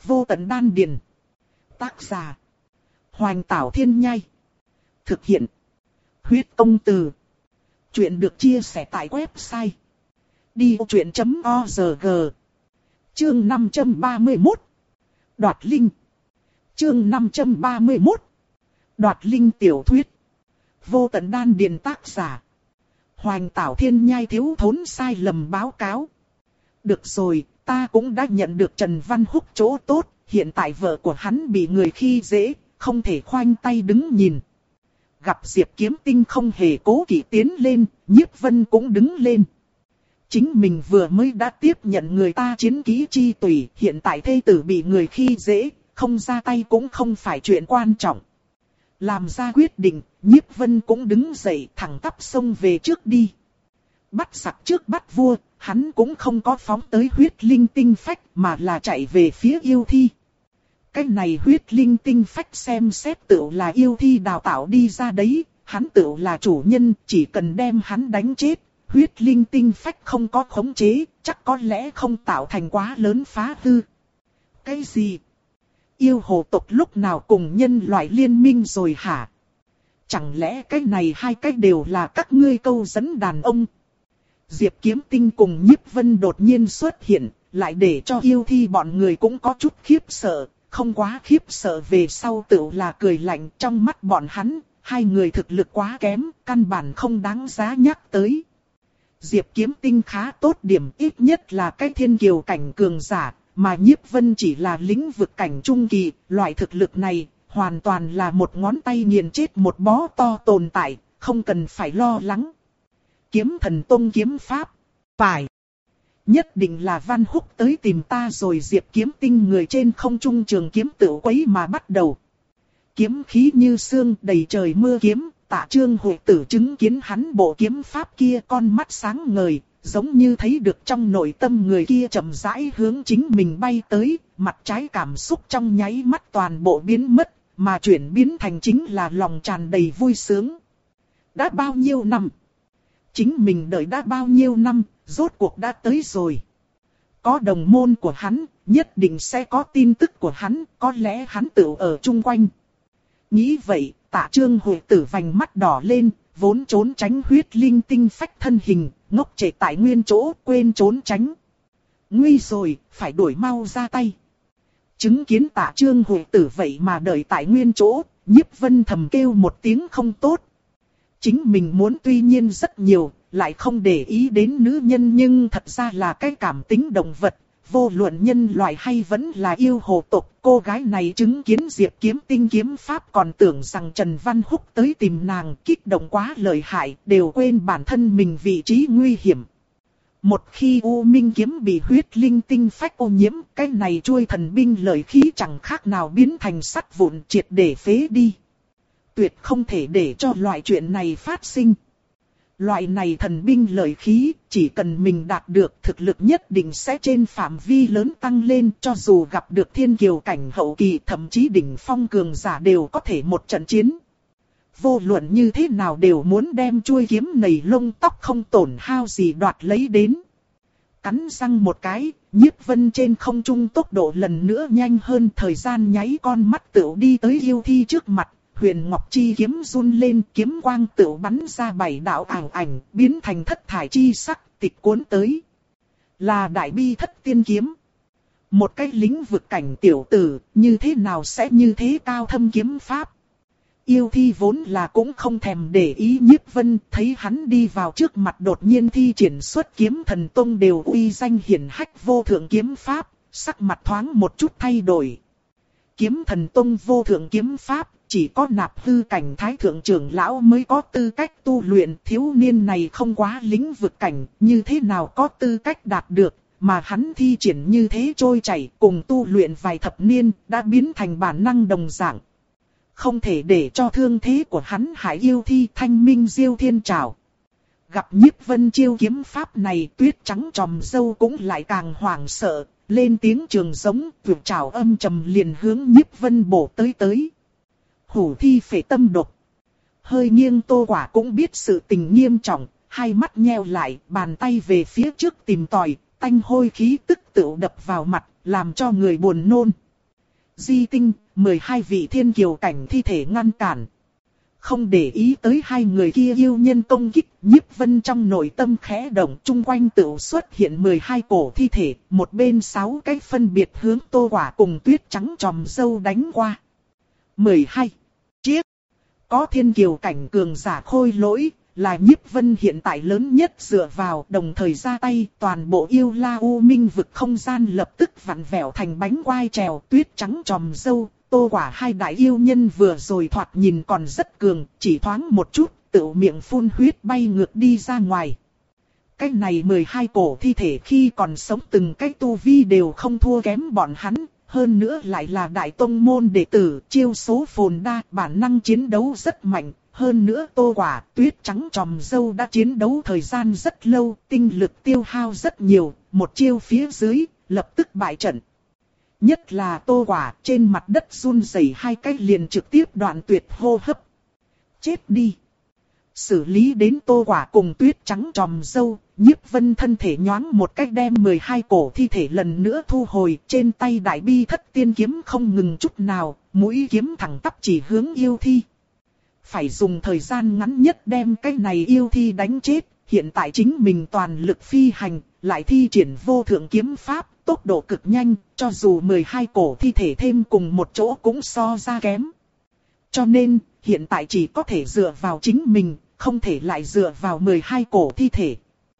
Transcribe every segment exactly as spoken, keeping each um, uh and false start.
Vô tận đan điền. Tác giả. Hoành Tảo Thiên Nhai. Thực hiện. Huyết Công Từ. Chuyện được chia sẻ tại website đi vô chuyện chấm org. Chương năm trăm ba mươi mốt. Đoạt linh. Chương năm trăm ba mươi mốt. Đoạt linh tiểu thuyết. Vô tận đan điền tác giả. Hoành Tảo Thiên Nhai thiếu thốn sai lầm báo cáo. Được rồi, ta cũng đã nhận được Trần Văn Húc chỗ tốt, hiện tại vợ của hắn bị người khi dễ, không thể khoanh tay đứng nhìn. Gặp Diệp Kiếm Tinh không hề cố kỵ tiến lên, Nhiếp Vân cũng đứng lên. Chính mình vừa mới đã tiếp nhận người ta chiến ký chi tùy, hiện tại thê tử bị người khi dễ, không ra tay cũng không phải chuyện quan trọng. Làm ra quyết định, Nhiếp Vân cũng đứng dậy thẳng tắp xông về trước đi. Bắt sặc trước bắt vua, hắn cũng không có phóng tới huyết linh tinh phách mà là chạy về phía yêu thi. Cái này huyết linh tinh phách xem xét tựu là yêu thi đào tạo đi ra đấy, hắn tựu là chủ nhân, chỉ cần đem hắn đánh chết, huyết linh tinh phách không có khống chế, chắc có lẽ không tạo thành quá lớn phá hư. Cái gì? Yêu hồ tộc lúc nào cùng nhân loại liên minh rồi hả? Chẳng lẽ cái này hai cái đều là các ngươi câu dẫn đàn ông? Diệp Kiếm Tinh cùng Nhiếp Vân đột nhiên xuất hiện, lại để cho yêu thi bọn người cũng có chút khiếp sợ, không quá khiếp sợ về sau tựu là cười lạnh. Trong mắt bọn hắn, hai người thực lực quá kém, căn bản không đáng giá nhắc tới. Diệp Kiếm Tinh khá tốt điểm, ít nhất là cái thiên kiều cảnh cường giả, mà Nhiếp Vân chỉ là lĩnh vực cảnh trung kỳ, loại thực lực này hoàn toàn là một ngón tay nghiền chết một bó to tồn tại, không cần phải lo lắng. Kiếm Thần Tông kiếm pháp. Phải. Nhất định là Văn Húc tới tìm ta rồi. Diệp Kiếm Tinh người trên không trung trường kiếm tự quấy mà bắt đầu. Kiếm khí như sương đầy trời mưa kiếm, Tạ Trương Hội Tử chứng kiến hắn bộ kiếm pháp kia con mắt sáng ngời, giống như thấy được trong nội tâm người kia chậm rãi hướng chính mình bay tới, mặt trái cảm xúc trong nháy mắt toàn bộ biến mất, mà chuyển biến thành chính là lòng tràn đầy vui sướng. Đã bao nhiêu năm? Chính mình đợi đã bao nhiêu năm, rốt cuộc đã tới rồi. Có đồng môn của hắn, nhất định sẽ có tin tức của hắn, có lẽ hắn tự ở chung quanh. Nghĩ vậy, Tạ Trương Hội Tử vành mắt đỏ lên, vốn trốn tránh huyết linh tinh phách thân hình, ngốc trệ tại nguyên chỗ, quên trốn tránh. Nguy rồi, phải đuổi mau ra tay. Chứng kiến Tạ Trương Hội Tử vậy mà đợi tại nguyên chỗ, Nhiếp Vân thầm kêu một tiếng không tốt. Chính mình muốn tuy nhiên rất nhiều, lại không để ý đến nữ nhân, nhưng thật ra là cái cảm tính động vật, vô luận nhân loại hay vẫn là yêu hồ tộc. Cô gái này chứng kiến Diệp Kiếm Tinh kiếm pháp còn tưởng rằng Trần Văn Húc tới tìm nàng, kích động quá lợi hại, đều quên bản thân mình vị trí nguy hiểm. Một khi U Minh kiếm bị huyết linh tinh phách ô nhiễm, cái này chuôi thần binh lợi khí chẳng khác nào biến thành sắt vụn, triệt để phế đi. Tuyệt không thể để cho loại chuyện này phát sinh. Loại này thần binh lợi khí, chỉ cần mình đạt được, thực lực nhất định sẽ trên phạm vi lớn tăng lên, cho dù gặp được thiên kiều cảnh hậu kỳ, thậm chí đỉnh phong cường giả đều có thể một trận chiến. Vô luận như thế nào đều muốn đem chuôi kiếm này lông tóc không tổn hao gì đoạt lấy đến. Cắn răng một cái, Nhiếp Vân trên không trung tốc độ lần nữa nhanh hơn, thời gian nháy con mắt tựu đi tới yêu thi trước mặt. Huyền Ngọc Chi kiếm run lên, kiếm quang tựu bắn ra bảy đạo ảo ảnh, biến thành thất thải chi sắc, tịch cuốn tới. Là Đại Bi Thất Tiên kiếm. Một cái lĩnh vực cảnh tiểu tử, như thế nào sẽ như thế cao thâm kiếm pháp. Yêu thi vốn là cũng không thèm để ý Nhiếp Vân, thấy hắn đi vào trước mặt đột nhiên thi triển xuất Kiếm Thần Tông đều uy danh hiển hách vô thượng kiếm pháp, sắc mặt thoáng một chút thay đổi. Kiếm Thần Tông vô thượng kiếm pháp, chỉ có nạp hư cảnh thái thượng trưởng lão mới có tư cách tu luyện, thiếu niên này không quá lĩnh vực cảnh, như thế nào có tư cách đạt được, mà hắn thi triển như thế trôi chảy, cùng tu luyện vài thập niên, đã biến thành bản năng đồng dạng. Không thể để cho thương thế của hắn hại yêu thi. Thanh minh diêu thiên trảo. Gặp Nhiếp Vân chiêu kiếm pháp này, tuyết trắng tròm dâu cũng lại càng hoảng sợ, lên tiếng trường giống, vượt trảo âm trầm liền hướng Nhiếp Vân bổ tới tới. Hủ thi phệ tâm độc. Hơi nghiêng Tô Quả cũng biết sự tình nghiêm trọng, hai mắt nheo lại, bàn tay về phía trước tìm tòi, tanh hôi khí tức tựu đập vào mặt, làm cho người buồn nôn. Di tinh, mười hai vị thiên kiều cảnh thi thể ngăn cản. Không để ý tới hai người kia yêu nhân công kích, Nhiếp Vân trong nội tâm khẽ động, chung quanh tự xuất hiện mười hai cổ thi thể, một bên sáu cái phân biệt hướng Tô Quả cùng Tuyết Trắng tròm dâu đánh qua. mười hai chiếc. Có thiên kiều cảnh cường giả khôi lỗi, là Nhiếp Vân hiện tại lớn nhất dựa vào, đồng thời ra tay, toàn bộ yêu la u minh vực không gian lập tức vặn vẹo thành bánh quai trèo. Tuyết Trắng tròm dâu, Tô Quả hai đại yêu nhân vừa rồi thoạt nhìn còn rất cường, chỉ thoáng một chút, tự miệng phun huyết bay ngược đi ra ngoài. Cái này mười hai cổ thi thể khi còn sống từng cái tu vi đều không thua kém bọn hắn, hơn nữa lại là đại tông môn đệ tử, chiêu số phồn đa, bản năng chiến đấu rất mạnh. Hơn nữa Tô Quả, Tuyết Trắng tròm dâu đã chiến đấu thời gian rất lâu, tinh lực tiêu hao rất nhiều, một chiêu phía dưới, lập tức bại trận. Nhất là Tô Quả, trên mặt đất run rẩy hai cái liền trực tiếp đoạn tuyệt hô hấp. Chết đi! Xử lý đến Tô Quả cùng Tuyết Trắng tròm dâu, Nhiếp Vân thân thể nhoáng một cách đem mười hai cổ thi thể lần nữa thu hồi, trên tay đại bi thất tiên kiếm không ngừng chút nào, mũi kiếm thẳng tắp chỉ hướng yêu thi. Phải dùng thời gian ngắn nhất đem cái này yêu thi đánh chết, hiện tại chính mình toàn lực phi hành, lại thi triển vô thượng kiếm pháp, tốc độ cực nhanh, cho dù mười hai cổ thi thể thêm cùng một chỗ cũng so ra kém. Cho nên, hiện tại chỉ có thể dựa vào chính mình, không thể lại dựa vào mười hai cổ thi thể.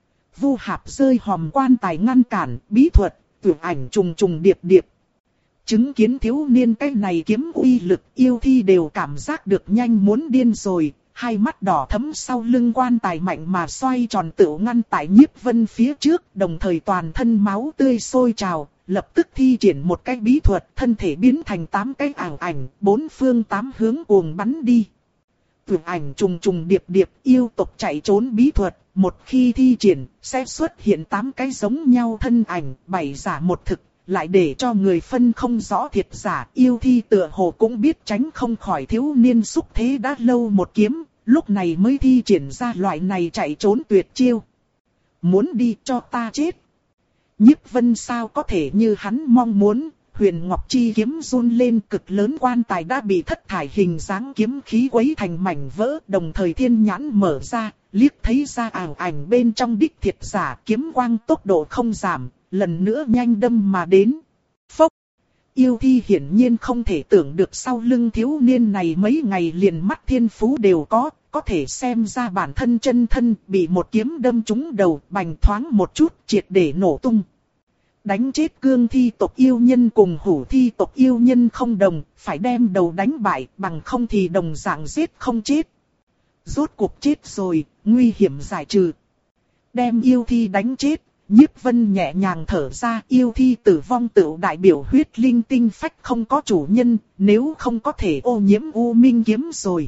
Vu Hạp rơi hòm quan tài ngăn cản, bí thuật, tưởng ảnh trùng trùng điệp điệp. Chứng kiến thiếu niên cái này kiếm uy lực, yêu thi đều cảm giác được nhanh muốn điên rồi, hai mắt đỏ thẫm sau lưng quan tài mạnh mà xoay tròn tựu ngăn tại Nhiếp Vân phía trước, đồng thời toàn thân máu tươi sôi trào, lập tức thi triển một cái bí thuật, thân thể biến thành tám cái ảo ảnh, bốn phương tám hướng cuồng bắn đi. Tưởng ảnh trùng trùng điệp điệp, yêu tộc chạy trốn bí thuật, một khi thi triển, sẽ xuất hiện tám cái giống nhau thân ảnh, bảy giả một thực. Lại để cho người phân không rõ thiệt giả, yêu thi tựa hồ cũng biết tránh không khỏi thiếu niên xúc thế đã lâu một kiếm, lúc này mới thi triển ra loại này chạy trốn tuyệt chiêu. Muốn đi cho ta chết. Nhiếp Vân sao có thể như hắn mong muốn, huyền ngọc chi kiếm run lên, cực lớn quan tài đã bị thất thải hình dáng kiếm khí quấy thành mảnh vỡ, đồng thời thiên nhãn mở ra, liếc thấy ra ảo ảnh bên trong đích thiệt giả, kiếm quang tốc độ không giảm. Lần nữa nhanh đâm mà đến. Phốc! Yêu thi hiển nhiên không thể tưởng được sau lưng thiếu niên này mấy ngày liền mắt thiên phú đều có, có thể xem ra bản thân chân thân bị một kiếm đâm trúng đầu, bành thoáng một chút, triệt để nổ tung. Đánh chết cương thi tộc yêu nhân cùng hủ thi tộc yêu nhân không đồng, phải đem đầu đánh bại, bằng không thì đồng dạng giết không chết. Rốt cuộc chết rồi, nguy hiểm giải trừ. Đem yêu thi đánh chết. Nhiếp Vân nhẹ nhàng thở ra, yêu thi tử vong tựu đại biểu huyết linh tinh phách không có chủ nhân, nếu không có thể ô nhiễm u minh kiếm rồi.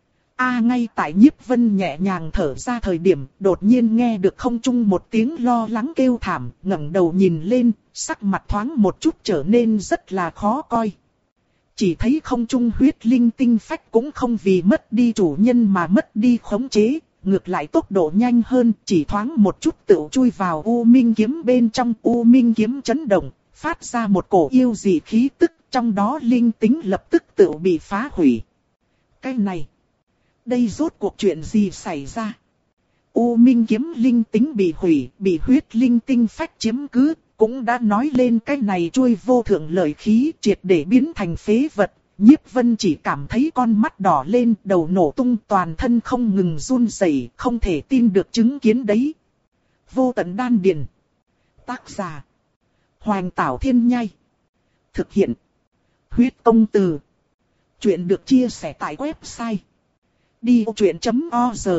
A à, ngay tại Nhiếp Vân nhẹ nhàng thở ra thời điểm, đột nhiên nghe được không trung một tiếng lo lắng kêu thảm, ngẩng đầu nhìn lên, sắc mặt thoáng một chút trở nên rất là khó coi. Chỉ thấy không trung huyết linh tinh phách cũng không vì mất đi chủ nhân mà mất đi khống chế. Ngược lại tốc độ nhanh hơn, chỉ thoáng một chút tựu chui vào U Minh kiếm bên trong. U Minh kiếm chấn động, phát ra một cổ yêu dị khí tức, trong đó linh tính lập tức tựu bị phá hủy. Cái này, đây rốt cuộc chuyện gì xảy ra? U Minh kiếm linh tính bị hủy, bị huyết linh tinh phách chiếm cứ, cũng đã nói lên cái này chui vô thượng lợi khí triệt để biến thành phế vật. Nhiếp Vân chỉ cảm thấy con mắt đỏ lên, đầu nổ tung, toàn thân không ngừng run rẩy, không thể tin được chứng kiến đấy. Vô tận đan điền. Tác giả: Hoành Tảo Thiên Nhai. Thực hiện: Huyết Công Từ. Chuyện được chia sẻ tại website đi vô chuyện chấm org.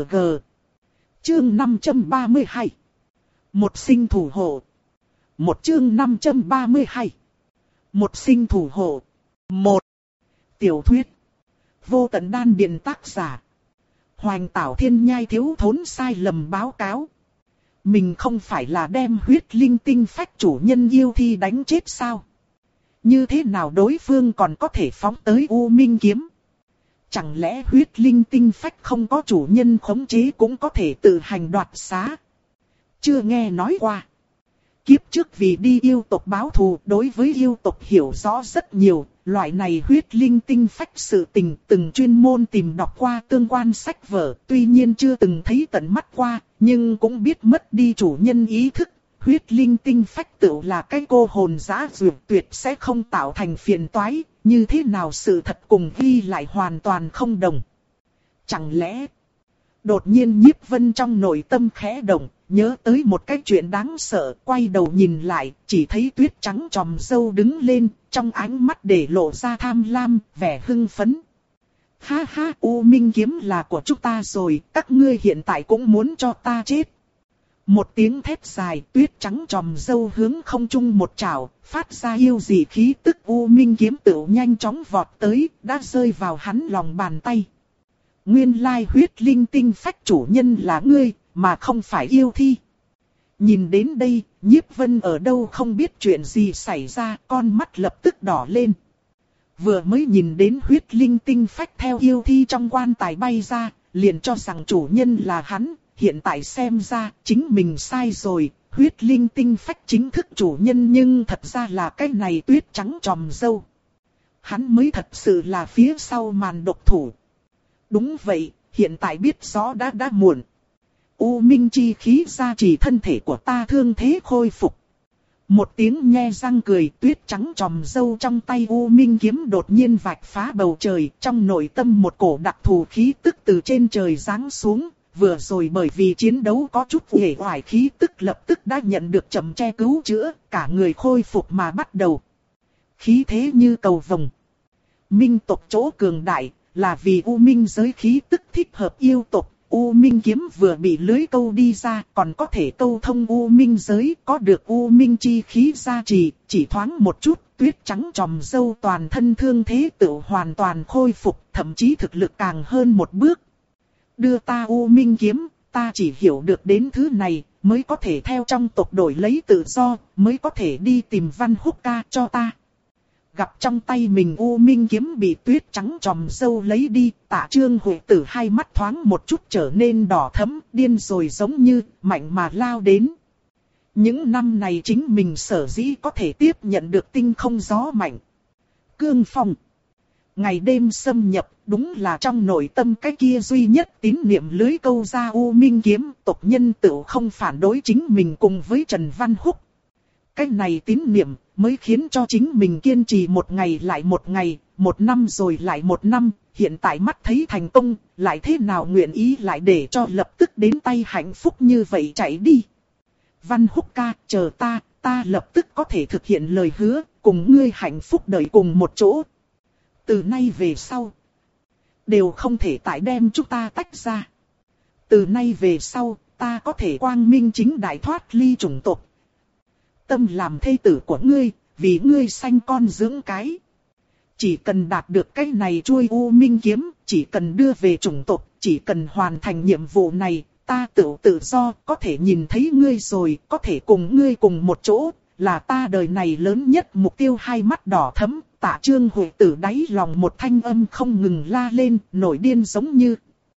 Chương năm trăm ba mươi hai. Một sinh thủ hộ. Một chương năm trăm ba mươi hai. Một sinh thủ hộ. Một. Tiểu thuyết. Vô tận đan điền. Tác giả: Hoành Tảo Thiên Nhai. Thiếu thốn sai lầm báo cáo. Mình không phải là đem huyết linh tinh phách chủ nhân yêu thi đánh chết sao? Như thế nào đối phương còn có thể phóng tới U Minh kiếm? Chẳng lẽ huyết linh tinh phách không có chủ nhân khống chế cũng có thể tự hành đoạt xá? Chưa nghe nói qua. Kiếp trước vì đi yêu tộc báo thù, đối với yêu tộc hiểu rõ rất nhiều, loại này huyết linh tinh phách sự tình từng chuyên môn tìm đọc qua tương quan sách vở, tuy nhiên chưa từng thấy tận mắt qua, nhưng cũng biết mất đi chủ nhân ý thức. Huyết linh tinh phách tựu là cái cô hồn dã dược tuyệt sẽ không tạo thành phiền toái, như thế nào sự thật cùng ghi lại hoàn toàn không đồng. Chẳng lẽ... Đột nhiên Nhiếp Vân trong nội tâm khẽ động, nhớ tới một cái chuyện đáng sợ, quay đầu nhìn lại, chỉ thấy tuyết trắng tròm râu đứng lên, trong ánh mắt để lộ ra tham lam, vẻ hưng phấn. Ha ha, U Minh kiếm là của chúng ta rồi, các ngươi hiện tại cũng muốn cho ta chết. Một tiếng thét dài, tuyết trắng tròm râu hướng không trung một trảo, phát ra yêu dị khí tức. U Minh kiếm tựu nhanh chóng vọt tới, đã rơi vào hắn lòng bàn tay. Nguyên lai huyết linh tinh phách chủ nhân là ngươi, mà không phải yêu thi. Nhìn đến đây, Nhiếp Vân ở đâu không biết chuyện gì xảy ra, con mắt lập tức đỏ lên. Vừa mới nhìn đến huyết linh tinh phách theo yêu thi trong quan tài bay ra, liền cho rằng chủ nhân là hắn, hiện tại xem ra chính mình sai rồi, huyết linh tinh phách chính thức chủ nhân nhưng thật ra là cái này tuyết trắng tròm râu. Hắn mới thật sự là phía sau màn độc thủ. Đúng vậy, hiện tại biết rõ đã đã muộn. U Minh chi khí gia trì thân thể của ta thương thế khôi phục. Một tiếng nhe răng cười, tuyết trắng tròm râu trong tay U Minh kiếm đột nhiên vạch phá bầu trời, trong nội tâm một cổ đặc thù khí tức từ trên trời giáng xuống, vừa rồi bởi vì chiến đấu có chút uể oải khí tức lập tức đã nhận được chậm che cứu chữa, cả người khôi phục mà bắt đầu. Khí thế như cầu vồng. Minh tộc chỗ cường đại, là vì U Minh giới khí tức thích hợp yêu tộc. U Minh kiếm vừa bị lưới câu đi ra, còn có thể câu thông U Minh giới, có được U Minh chi khí gia trì, chỉ thoáng một chút, tuyết trắng tròm râu toàn thân thương thế tự hoàn toàn khôi phục, thậm chí thực lực càng hơn một bước. Đưa ta U Minh kiếm, ta chỉ hiểu được đến thứ này, mới có thể theo trong tộc đổi lấy tự do, mới có thể đi tìm Văn Húc ca cho ta. Gặp trong tay mình U Minh kiếm bị tuyết trắng tròm râu lấy đi, Tạ Trương Huệ Tử hai mắt thoáng một chút trở nên đỏ thẫm, điên rồi giống như, mạnh mà lao đến. Những năm này chính mình sở dĩ có thể tiếp nhận được tinh không gió mạnh. Cương phong. Ngày đêm xâm nhập, đúng là trong nội tâm cái kia duy nhất tín niệm lưới câu ra U Minh kiếm, tộc nhân tự không phản đối chính mình cùng với Trần Văn Húc. Cái này tín niệm mới khiến cho chính mình kiên trì một ngày lại một ngày, một năm rồi lại một năm, hiện tại mắt thấy thành công, lại thế nào nguyện ý lại để cho lập tức đến tay hạnh phúc như vậy chạy đi. Văn Húc ca, chờ ta, ta lập tức có thể thực hiện lời hứa, cùng ngươi hạnh phúc đợi cùng một chỗ. Từ nay về sau, đều không thể tại đem chúng ta tách ra. Từ nay về sau, ta có thể quang minh chính đại thoát ly chủng tộc. Tâm làm thê tử của ngươi, vì ngươi sanh con dưỡng cái. Chỉ cần đạt được cái này chuôi U Minh kiếm, chỉ cần đưa về chủng tộc, chỉ cần hoàn thành nhiệm vụ này, ta tự tự do, có thể nhìn thấy ngươi rồi, có thể cùng ngươi cùng một chỗ, là ta đời này lớn nhất mục tiêu. Hai mắt đỏ thẫm, Tạ Trương Huệ Tử đáy lòng một thanh âm không ngừng la lên, nổi điên giống như.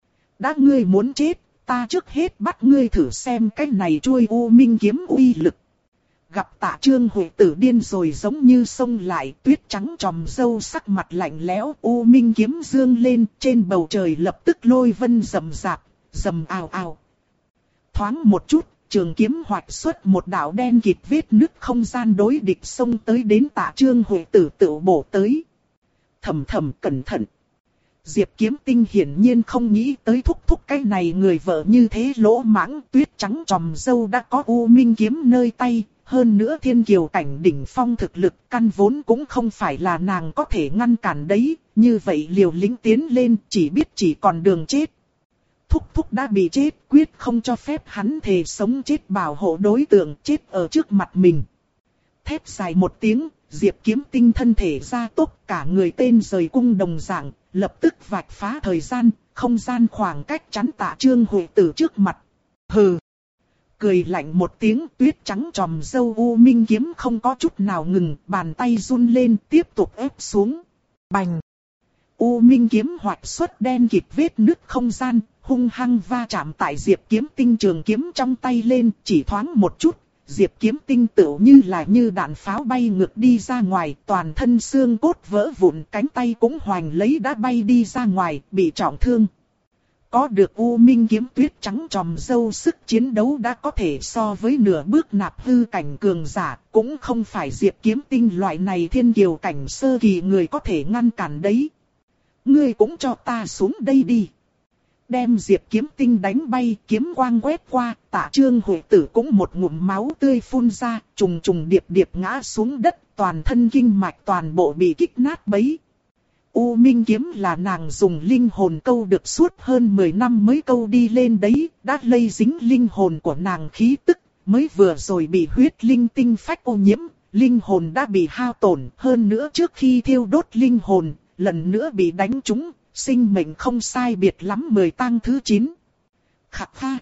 Đã ngươi muốn chết, ta trước hết bắt ngươi thử xem cái này chuôi U Minh kiếm uy lực. Gặp Tạ Trương Huệ Tử điên rồi giống như xông lại, tuyết trắng tròm râu sắc mặt lạnh lẽo, U Minh kiếm dương lên, trên bầu trời lập tức lôi vân rầm rạp, rầm ào ào. Thoáng một chút, trường kiếm hoạch xuất một đạo đen kịt vết nứt không gian đối địch xông tới đến Tạ Trương Huệ Tử tự bổ tới. Thầm thầm cẩn thận. Diệp Kiếm Tinh hiển nhiên không nghĩ tới thúc thúc cái này người vợ như thế lỗ mãng, tuyết trắng tròm râu đã có U Minh kiếm nơi tay. Hơn nữa thiên kiều cảnh đỉnh phong thực lực căn vốn cũng không phải là nàng có thể ngăn cản đấy, như vậy liều lĩnh tiến lên chỉ biết chỉ còn đường chết. Thúc thúc đã bị chết, quyết không cho phép hắn thề sống chết bảo hộ đối tượng chết ở trước mặt mình. Thét dài một tiếng, Diệp Kiếm Tinh thân thể ra tốc, cả người tên rời cung đồng dạng, lập tức vạch phá thời gian, không gian khoảng cách chắn Tạ Trương Huệ Tử trước mặt. Hừ. Cười lạnh một tiếng, tuyết trắng tròm râu U Minh kiếm không có chút nào ngừng, bàn tay run lên tiếp tục ép xuống. Bành! U Minh kiếm hoạch xuất đen kịt vết nứt không gian, hung hăng va chạm tại Diệp Kiếm Tinh trường kiếm trong tay lên, chỉ thoáng một chút, Diệp Kiếm Tinh tựu như là như đạn pháo bay ngược đi ra ngoài, toàn thân xương cốt vỡ vụn, cánh tay cũng hoành lấy đã bay đi ra ngoài, bị trọng thương. Có được U Minh kiếm tuyết trắng tròm dâu, sức chiến đấu đã có thể so với nửa bước nạp hư cảnh cường giả, cũng không phải Diệp Kiếm Tinh loại này thiên kiều cảnh sơ kỳ người có thể ngăn cản đấy. Ngươi cũng cho ta xuống đây đi. Đem Diệp Kiếm Tinh đánh bay, kiếm quang quét qua, Tạ Trương Hội Tử cũng một ngụm máu tươi phun ra, trùng trùng điệp điệp ngã xuống đất, toàn thân kinh mạch toàn bộ bị kích nát bấy. U Minh kiếm là nàng dùng linh hồn câu được suốt hơn mười năm mới câu đi lên đấy, đã lây dính linh hồn của nàng khí tức, mới vừa rồi bị huyết linh tinh phách ô nhiễm, linh hồn đã bị hao tổn, hơn nữa trước khi thiêu đốt linh hồn, lần nữa bị đánh trúng, sinh mệnh không sai biệt lắm mười tang thứ chín. Khắc ha,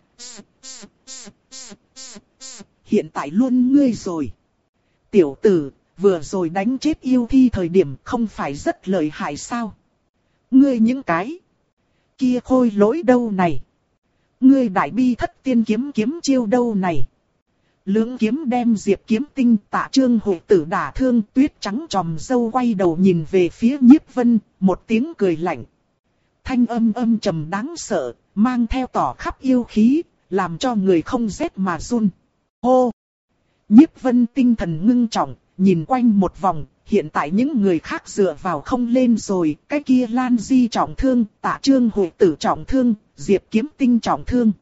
hiện tại luôn ngươi rồi. Tiểu tử, vừa rồi đánh chết yêu thi thời điểm không phải rất lợi hại sao? Ngươi những cái kia khôi lỗi đâu này? Ngươi đại bi thất tiên kiếm kiếm chiêu đâu này? Lưỡng kiếm đem Diệp Kiếm Tinh, Tạ Trương Hội Tử đả thương, tuyết trắng tròm dâu quay đầu nhìn về phía Nhiếp Vân, một tiếng cười lạnh. Thanh âm âm trầm đáng sợ, mang theo tỏ khắp yêu khí, làm cho người không rét mà run. Hô! Nhiếp Vân tinh thần ngưng trọng, nhìn quanh một vòng, hiện tại những người khác dựa vào không lên rồi, cái kia Lan Di trọng thương, Tạ Trương Hội Tử trọng thương, Diệp Kiếm Tinh trọng thương.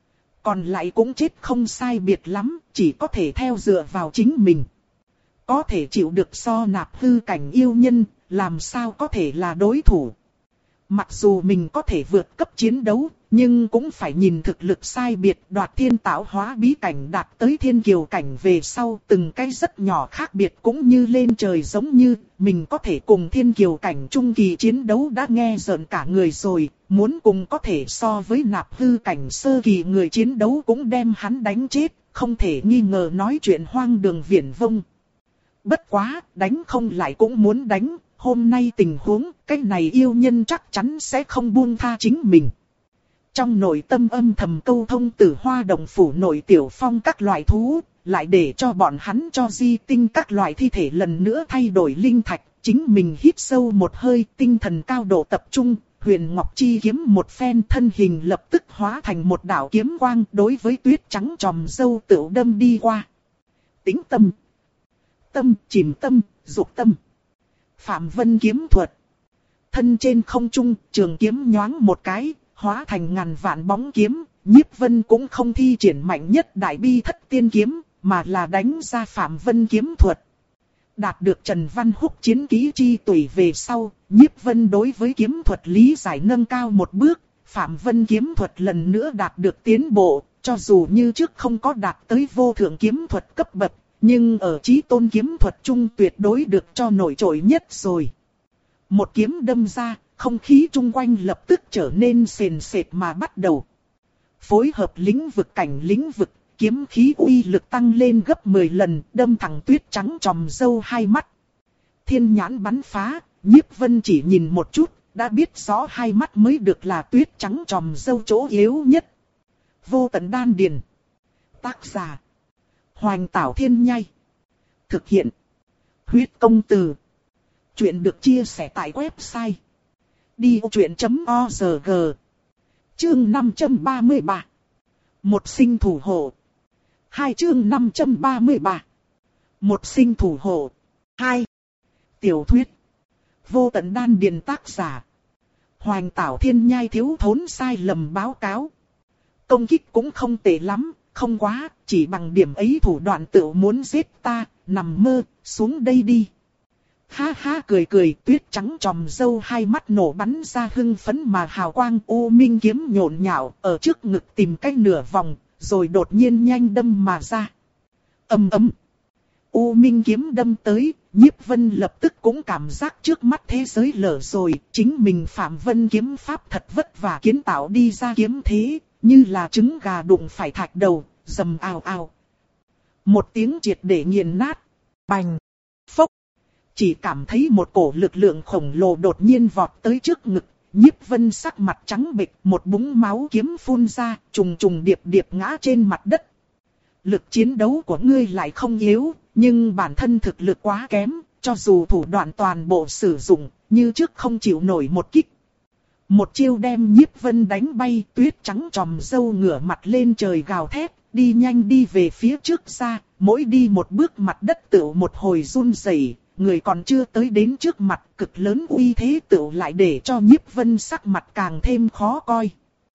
Còn lại cũng chết không sai biệt lắm, chỉ có thể theo dựa vào chính mình. Có thể chịu được so nạp hư cảnh yêu nhân, làm sao có thể là đối thủ. Mặc dù mình có thể vượt cấp chiến đấu, nhưng cũng phải nhìn thực lực sai biệt. Đoạt thiên tạo hóa bí cảnh đạt tới thiên kiều cảnh về sau, từng cái rất nhỏ khác biệt cũng như lên trời, giống như mình có thể cùng thiên kiều cảnh trung kỳ chiến đấu đã nghe rợn cả người rồi. Muốn cùng có thể so với nạp hư cảnh sơ kỳ người chiến đấu cũng đem hắn đánh chết, không thể nghi ngờ nói chuyện hoang đường viển vông. Bất quá, đánh không lại cũng muốn đánh. Hôm nay tình huống, cái này yêu nhân chắc chắn sẽ không buông tha chính mình. Trong nội tâm âm thầm câu thông Tử Hoa Đồng phủ nội tiểu phong các loại thú, lại để cho bọn hắn cho di tinh các loại thi thể lần nữa thay đổi linh thạch. Chính mình hít sâu một hơi, tinh thần cao độ tập trung, Huyền Ngọc Chi kiếm một phen, thân hình lập tức hóa thành một đạo kiếm quang, đối với tuyết trắng tròm dâu tựu đâm đi qua. Tĩnh tâm, tâm chìm tâm, dục tâm. Phạm Vân kiếm thuật. Thân trên không trung, trường kiếm nhoáng một cái, hóa thành ngàn vạn bóng kiếm. Nhiếp Vân cũng không thi triển mạnh nhất đại bi thất tiên kiếm, mà là đánh ra Phạm Vân kiếm thuật. Đạt được Trần Văn Húc chiến kỹ chi tùy về sau, Nhiếp Vân đối với kiếm thuật lý giải nâng cao một bước. Phạm Vân kiếm thuật lần nữa đạt được tiến bộ, cho dù như trước không có đạt tới vô thượng kiếm thuật cấp bậc. Nhưng ở chí tôn kiếm thuật trung tuyệt đối được cho nổi trội nhất rồi. Một kiếm đâm ra, không khí chung quanh lập tức trở nên sền sệt mà bắt đầu. Phối hợp lĩnh vực cảnh lĩnh vực, kiếm khí uy lực tăng lên gấp mười lần, đâm thẳng tuyết trắng tròm dâu hai mắt. Thiên nhãn bắn phá, Nhiếp Vân chỉ nhìn một chút, đã biết rõ hai mắt mới được là tuyết trắng tròm dâu chỗ yếu nhất. Vô tận đan điền. Tác giả Hoành Tảo Thiên Nhai. Thực hiện Huyết Công Từ. Chuyện được chia sẻ tại website đi ô chuyện chấm org. Chương năm trăm ba mươi ba. Một sinh thủ hộ. Hai chương năm trăm ba mươi ba. Một sinh thủ hộ. Hai. Tiểu thuyết. Vô tận đan điền, tác giả Hoành Tảo Thiên Nhai. Thiếu thốn sai lầm báo cáo. Công kích cũng không tệ lắm. Không quá, chỉ bằng điểm ấy thủ đoạn tự muốn giết ta, nằm mơ, xuống đây đi. Ha ha cười cười, tuyết trắng tròm dâu hai mắt nổ bắn ra hưng phấn mà hào quang. U Minh kiếm nhộn nhạo, ở trước ngực tìm cách nửa vòng, rồi đột nhiên nhanh đâm mà ra. Ầm ầm. U Minh kiếm đâm tới, Nhiếp Vân lập tức cũng cảm giác trước mắt thế giới lở rồi. Chính mình Phạm Vân kiếm pháp thật vất vả kiến tạo đi ra kiếm thế, như là trứng gà đụng phải thạch đầu, rầm ào ào. Một tiếng triệt để nghiền nát. Bành. Phốc. Chỉ cảm thấy một cổ lực lượng khổng lồ đột nhiên vọt tới trước ngực. Nhiếp Vân sắc mặt trắng bệch, một búng máu kiếm phun ra, trùng trùng điệp điệp ngã trên mặt đất. Lực chiến đấu của ngươi lại không yếu, nhưng bản thân thực lực quá kém, cho dù thủ đoạn toàn bộ sử dụng, như trước không chịu nổi một kích. Một chiêu đem Nhiếp Vân đánh bay, tuyết trắng tròm râu ngửa mặt lên trời gào thét, đi nhanh đi về phía trước ra, mỗi đi một bước mặt đất tựu một hồi run rẩy, người còn chưa tới đến trước mặt, cực lớn uy thế tựu lại để cho Nhiếp Vân sắc mặt càng thêm khó coi.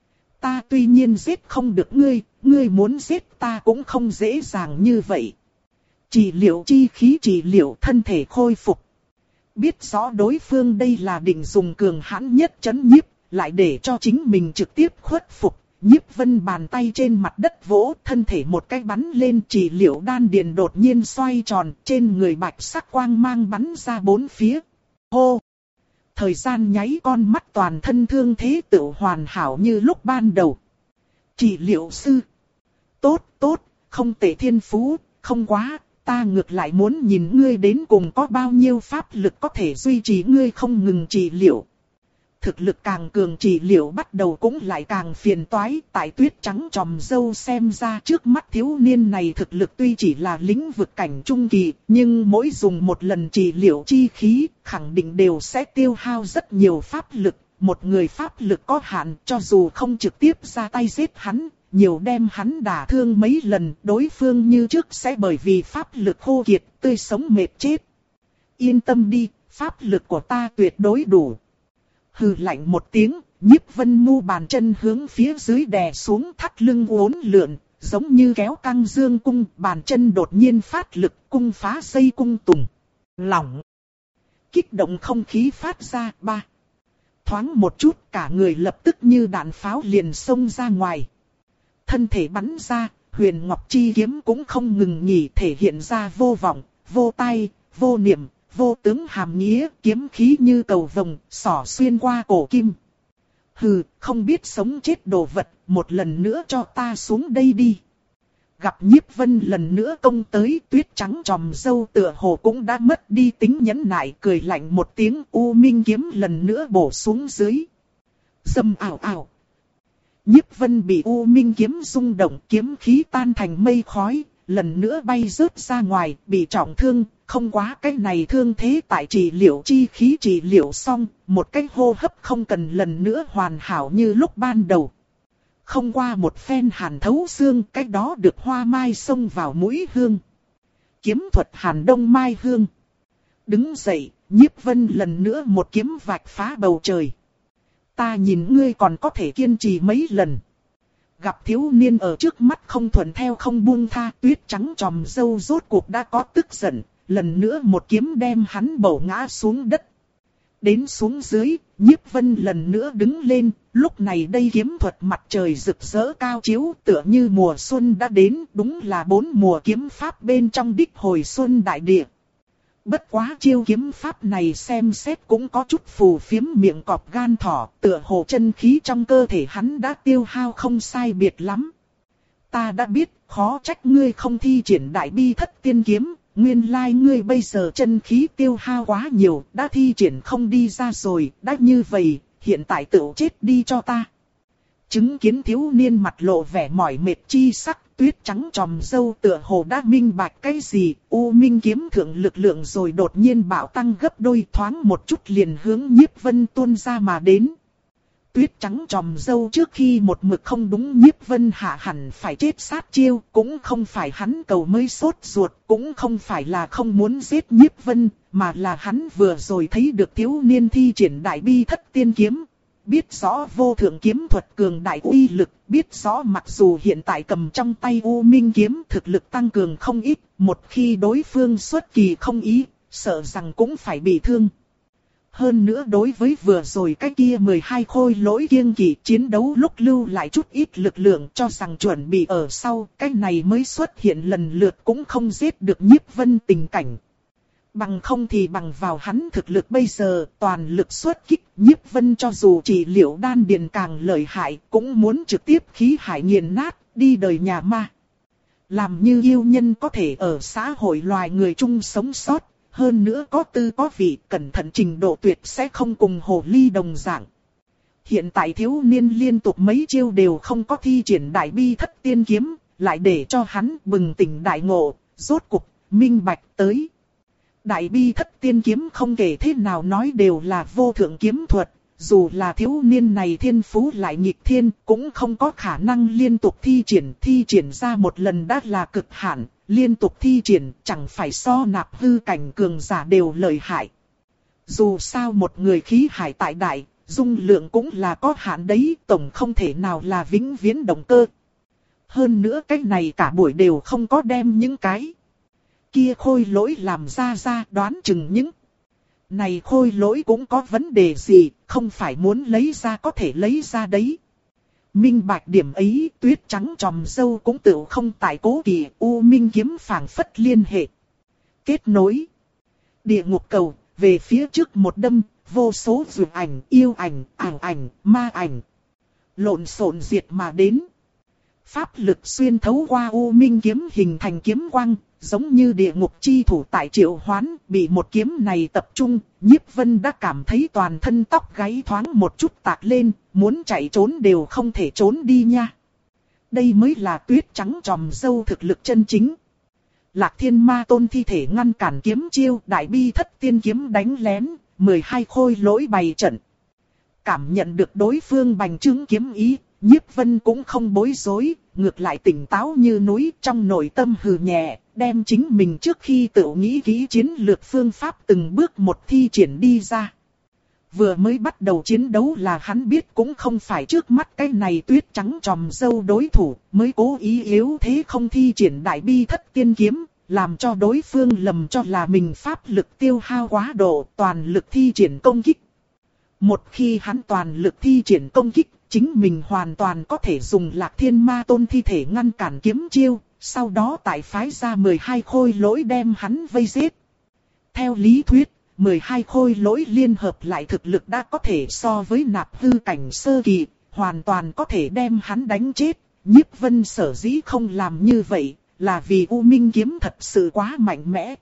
Ta tuy nhiên giết không được ngươi, ngươi muốn giết ta cũng không dễ dàng như vậy. Trị liệu chi khí trị liệu thân thể khôi phục. Biết rõ đối phương đây là định dùng cường hãn nhất chấn nhiếp, lại để cho chính mình trực tiếp khuất phục. Nhiếp Vân bàn tay trên mặt đất vỗ, thân thể một cái bắn lên, trị liệu đan điền đột nhiên xoay tròn, trên người bạch sắc quang mang bắn ra bốn phía. Hô! Thời gian nháy con mắt, toàn thân thương thế tự hoàn hảo như lúc ban đầu. Trị liệu sư! Tốt, tốt, không tệ thiên phú, không quá, ta ngược lại muốn nhìn ngươi đến cùng có bao nhiêu pháp lực có thể duy trì ngươi không ngừng trị liệu. Thực lực càng cường trị liệu bắt đầu cũng lại càng phiền toái, tại tuyết trắng tròm râu xem ra trước mắt thiếu niên này thực lực tuy chỉ là lĩnh vực cảnh trung kỳ, nhưng mỗi dùng một lần trị liệu chi khí, khẳng định đều sẽ tiêu hao rất nhiều pháp lực. Một người pháp lực có hạn, cho dù không trực tiếp ra tay giết hắn, nhiều đem hắn đả thương mấy lần, đối phương như trước sẽ bởi vì pháp lực khô kiệt, tươi sống mệt chết. Yên tâm đi, pháp lực của ta tuyệt đối đủ. Hừ lạnh một tiếng, Nhiếp Vân mu bàn chân hướng phía dưới đè xuống, thắt lưng uốn lượn, giống như kéo căng dương cung, bàn chân đột nhiên phát lực, cung phá dây cung tùng. Lỏng. Kích động không khí phát ra, ba. Thoáng một chút, cả người lập tức như đạn pháo liền xông ra ngoài. Thân thể bắn ra, Huyền Ngọc Chi kiếm cũng không ngừng nghỉ, thể hiện ra vô vọng, vô tay, vô niệm, vô tướng hàm nghĩa, kiếm khí như cầu vồng, xỏ xuyên qua cổ kim. Hừ, không biết sống chết đồ vật, một lần nữa cho ta xuống đây đi. Gặp Nhiếp Vân lần nữa công tới, tuyết trắng tròm râu tựa hồ cũng đã mất đi tính nhẫn nại, cười lạnh một tiếng, U Minh kiếm lần nữa bổ xuống dưới. Dâm ảo ảo. Nhiếp Vân bị U Minh kiếm rung động, kiếm khí tan thành mây khói, lần nữa bay rớt ra ngoài, bị trọng thương. Không quá cái này thương thế tại trị liệu chi khí trị liệu xong, một cái hô hấp không cần lần nữa hoàn hảo như lúc ban đầu. Không qua một phen hàn thấu xương, cái đó được hoa mai xông vào mũi hương. Kiếm thuật hàn đông mai hương. Đứng dậy, Nhiếp Vân lần nữa một kiếm vạch phá bầu trời. Ta nhìn ngươi còn có thể kiên trì mấy lần. Gặp thiếu niên ở trước mắt không thuận theo không buông tha, tuyết trắng tròm râu rốt cuộc đã có tức giận. Lần nữa một kiếm đem hắn bổ ngã xuống đất. Đến xuống dưới, Nhiếp Vân lần nữa đứng lên, lúc này đây kiếm thuật mặt trời rực rỡ cao chiếu, tựa như mùa xuân đã đến, đúng là bốn mùa kiếm pháp bên trong đích hồi xuân đại địa. Bất quá chiêu kiếm pháp này xem xét cũng có chút phù phiếm miệng cọp gan thỏ, tựa hồ chân khí trong cơ thể hắn đã tiêu hao không sai biệt lắm. Ta đã biết, khó trách ngươi không thi triển đại bi thất tiên kiếm. Nguyên lai like ngươi bây giờ chân khí tiêu hao quá nhiều, đã thi triển không đi ra rồi, đã như vậy, hiện tại tự chết đi cho ta. Chứng kiến thiếu niên mặt lộ vẻ mỏi mệt chi sắc, tuyết trắng tròm râu tựa hồ đã minh bạch cái gì, U Minh kiếm thượng lực lượng rồi đột nhiên bạo tăng gấp đôi, thoáng một chút liền hướng Nhiếp Vân tuôn ra mà đến. Tuyết trắng tròm râu trước khi một mực không đúng, Nhiếp Vân hạ hẳn phải chết sát chiêu, cũng không phải hắn cầu mới sốt ruột, cũng không phải là không muốn giết Nhiếp Vân, mà là hắn vừa rồi thấy được thiếu niên thi triển đại bi thất tiên kiếm. Biết rõ vô thượng kiếm thuật cường đại uy lực, biết rõ mặc dù hiện tại cầm trong tay U Minh kiếm thực lực tăng cường không ít, một khi đối phương xuất kỳ không ý, sợ rằng cũng phải bị thương. Hơn nữa đối với vừa rồi cái kia mười hai khôi lỗi kiêng kỵ chiến đấu lúc lưu lại chút ít lực lượng cho rằng chuẩn bị ở sau, cái này mới xuất hiện lần lượt cũng không giết được Nhiếp Vân tình cảnh. Bằng không thì bằng vào hắn thực lực bây giờ, toàn lực xuất kích, Nhiếp Vân cho dù trị liệu đan điền càng lợi hại, cũng muốn trực tiếp khí hải nghiền nát, đi đời nhà ma. Làm như yêu nhân có thể ở xã hội loài người chung sống sót. Hơn nữa có tư có vị, cẩn thận trình độ tuyệt sẽ không cùng hồ ly đồng dạng. Hiện tại thiếu niên liên tục mấy chiêu đều không có thi triển đại bi thất tiên kiếm, lại để cho hắn bừng tỉnh đại ngộ, rốt cục, minh bạch tới. Đại bi thất tiên kiếm không kể thế nào nói đều là vô thượng kiếm thuật, dù là thiếu niên này thiên phú lại nghịch thiên, cũng không có khả năng liên tục thi triển, thi triển ra một lần đã là cực hạn, liên tục thi triển chẳng phải so nạp hư cảnh cường giả đều lợi hại. Dù sao một người khí hải tại đại, dung lượng cũng là có hạn đấy, tổng không thể nào là vĩnh viễn động cơ. Hơn nữa cái này cả buổi đều không có đem những cái kia khôi lỗi làm ra ra, đoán chừng những này khôi lỗi cũng có vấn đề gì, không phải muốn lấy ra có thể lấy ra đấy. Minh bạch điểm ấy, Tuyết trắng tròm dâu cũng tự không tại cố kỳ, U Minh kiếm phảng phất liên hệ. Kết nối. Địa ngục cầu, về phía trước một đâm, vô số dược ảnh, yêu ảnh, ảo ảnh, ma ảnh. Lộn xộn diệt mà đến. Pháp lực xuyên thấu qua U Minh kiếm hình thành kiếm quang, giống như địa ngục chi thủ tại triệu hoán, bị một kiếm này tập trung, Nhiếp Vân đã cảm thấy toàn thân tóc gáy thoáng một chút tạc lên, muốn chạy trốn đều không thể trốn đi nha. Đây mới là Tuyết trắng tròm dâu thực lực chân chính. Lạc Thiên Ma Tôn thi thể ngăn cản kiếm chiêu, đại bi thất tiên kiếm đánh lén, mười hai khôi lỗi bày trận. Cảm nhận được đối phương bành trướng kiếm ý, Nhiếp Vân cũng không bối rối, ngược lại tỉnh táo như núi, trong nội tâm hừ nhẹ, đem chính mình trước khi tự nghĩ kỹ chiến lược phương pháp từng bước một thi triển đi ra. Vừa mới bắt đầu chiến đấu là hắn biết cũng không phải trước mắt cái này Tuyết trắng tròm dâu đối thủ, mới cố ý yếu thế không thi triển đại bi thất tiên kiếm, làm cho đối phương lầm cho là mình pháp lực tiêu hao quá độ, toàn lực thi triển công kích. Một khi hắn toàn lực thi triển công kích, chính mình hoàn toàn có thể dùng Lạc Thiên Ma Tôn thi thể ngăn cản kiếm chiêu, sau đó tại phái ra mười hai khôi lỗi đem hắn vây giết. Theo lý thuyết, mười hai khôi lỗi liên hợp lại thực lực đã có thể so với nạp hư cảnh sơ kỳ, hoàn toàn có thể đem hắn đánh chết. Nhiếp Vân sở dĩ không làm như vậy, là vì U Minh kiếm thật sự quá mạnh mẽ.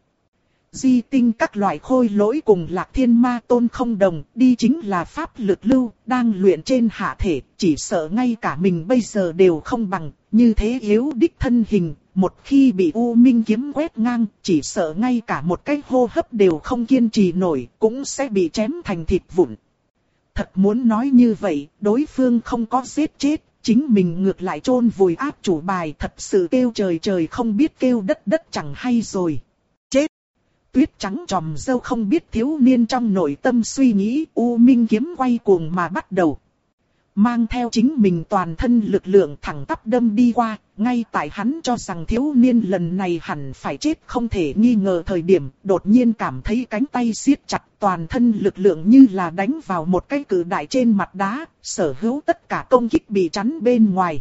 Di tinh các loại khôi lỗi cùng Lạc Thiên Ma Tôn không đồng, đi chính là pháp lực lưu, đang luyện trên hạ thể, chỉ sợ ngay cả mình bây giờ đều không bằng, như thế yếu đích thân hình, một khi bị U Minh kiếm quét ngang, chỉ sợ ngay cả một cái hô hấp đều không kiên trì nổi, cũng sẽ bị chém thành thịt vụn. Thật muốn nói như vậy, đối phương không có giết chết, chính mình ngược lại chôn vùi áp chủ bài, thật sự kêu trời trời không biết kêu đất đất chẳng hay rồi. Chết! Tuyết trắng tròm dâu không biết thiếu niên trong nội tâm suy nghĩ, U Minh kiếm quay cuồng mà bắt đầu. Mang theo chính mình toàn thân lực lượng thẳng tắp đâm đi qua, ngay tại hắn cho rằng thiếu niên lần này hẳn phải chết không thể nghi ngờ thời điểm, đột nhiên cảm thấy cánh tay siết chặt, toàn thân lực lượng như là đánh vào một cái cự đại trên mặt đá, sở hữu tất cả công kích bị chắn bên ngoài.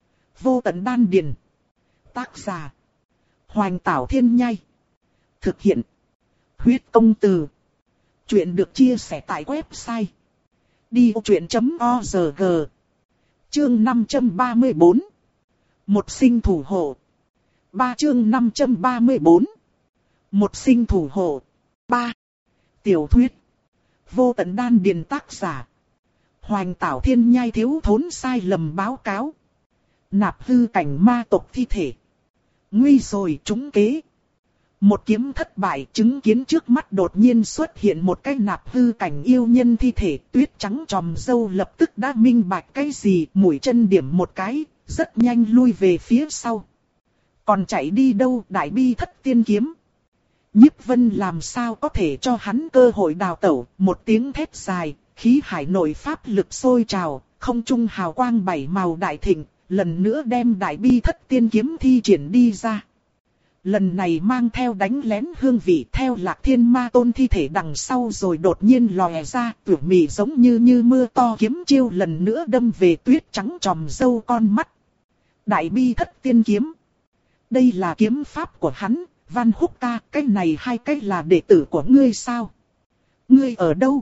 Vô tận đan điền. Tác giả: Hoành Tảo Thiên Nhai. Thực hiện: Huyết Công Từ. Chuyện được chia sẻ tại website đi ô chuyện chấm o rờ giê. Chương năm trăm ba mươi bốn. Một sinh thủ hộ. Ba chương năm trăm ba mươi bốn. Một sinh thủ hộ. Ba. Tiểu thuyết. Vô tận đan điền. Tác giả: Hoành Tảo Thiên Nhai. Thiếu thốn sai lầm báo cáo. Nạp hư cảnh ma tộc thi thể. Nguy rồi, trúng kế. Một kiếm thất bại, chứng kiến trước mắt đột nhiên xuất hiện một cái nạp hư cảnh yêu nhân thi thể. Tuyết trắng tròm dâu lập tức đã minh bạch cái gì, mũi chân điểm một cái, rất nhanh lui về phía sau. Còn chạy đi đâu, đại bi thất tiên kiếm. Nhiếp Vân làm sao có thể cho hắn cơ hội đào tẩu, một tiếng thét dài, khí hải nội pháp lực sôi trào, không trung hào quang bảy màu đại thịnh, lần nữa đem đại bi thất tiên kiếm thi triển đi ra. Lần này mang theo đánh lén hương vị, theo Lạc Thiên Ma Tôn thi thể đằng sau rồi đột nhiên lòe ra, tủi mì giống như như mưa to kiếm chiêu lần nữa đâm về Tuyết trắng tròm dâu con mắt. Đại bi thất tiên kiếm. Đây là kiếm pháp của hắn, Văn Húc ca, cái này hai cái là đệ tử của ngươi sao? Ngươi ở đâu?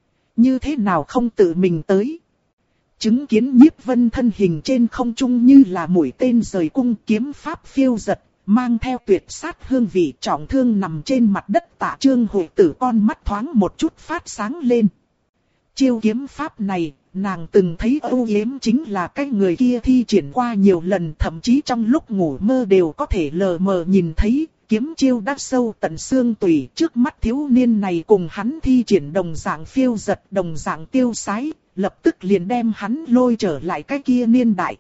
Như thế nào không tự mình tới? Chứng kiến Nhiếp Vân thân hình trên không trung như là mũi tên rời cung, kiếm pháp phiêu giật, mang theo tuyệt sát hương vị, trọng thương nằm trên mặt đất. Tạ Trương Hội Tử con mắt thoáng một chút phát sáng lên. Chiêu kiếm pháp này, nàng từng thấy Âu Yếm chính là cái người kia thi triển qua nhiều lần, thậm chí trong lúc ngủ mơ đều có thể lờ mờ nhìn thấy, kiếm chiêu đã sâu tận xương tủy. Trước mắt thiếu niên này cùng hắn thi triển đồng dạng phiêu giật, đồng dạng tiêu sái, lập tức liền đem hắn lôi trở lại cái kia niên đại.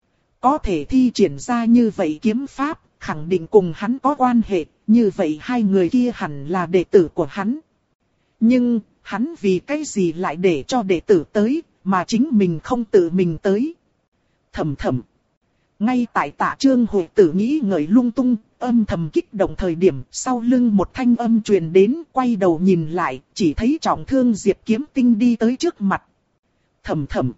Có thể thi triển ra như vậy kiếm pháp, khẳng định cùng hắn có quan hệ, như vậy hai người kia hẳn là đệ tử của hắn. Nhưng, hắn vì cái gì lại để cho đệ tử tới, mà chính mình không tự mình tới. Thầm thầm. Ngay tại Tạ Trương Hội Tử nghĩ ngợi lung tung, âm thầm kích động thời điểm, sau lưng một thanh âm truyền đến, quay đầu nhìn lại, chỉ thấy trọng thương Diệp Kiếm Tinh đi tới trước mặt. Thầm thầm.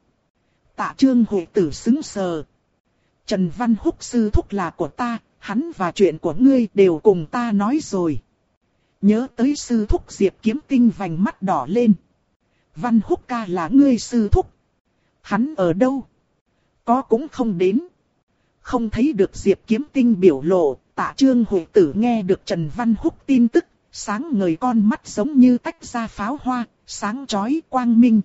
Tạ Trương Hội Tử sững sờ. Trần Văn Húc sư thúc là của ta, hắn và chuyện của ngươi đều cùng ta nói rồi. Nhớ tới sư thúc Diệp Kiếm Tinh vành mắt đỏ lên. Văn Húc ca là ngươi sư thúc. Hắn ở đâu? Có cũng không đến. Không thấy được Diệp Kiếm Tinh biểu lộ, Tạ Trương Hội Tử nghe được Trần Văn Húc tin tức, sáng ngời con mắt giống như tách ra pháo hoa, sáng chói quang minh.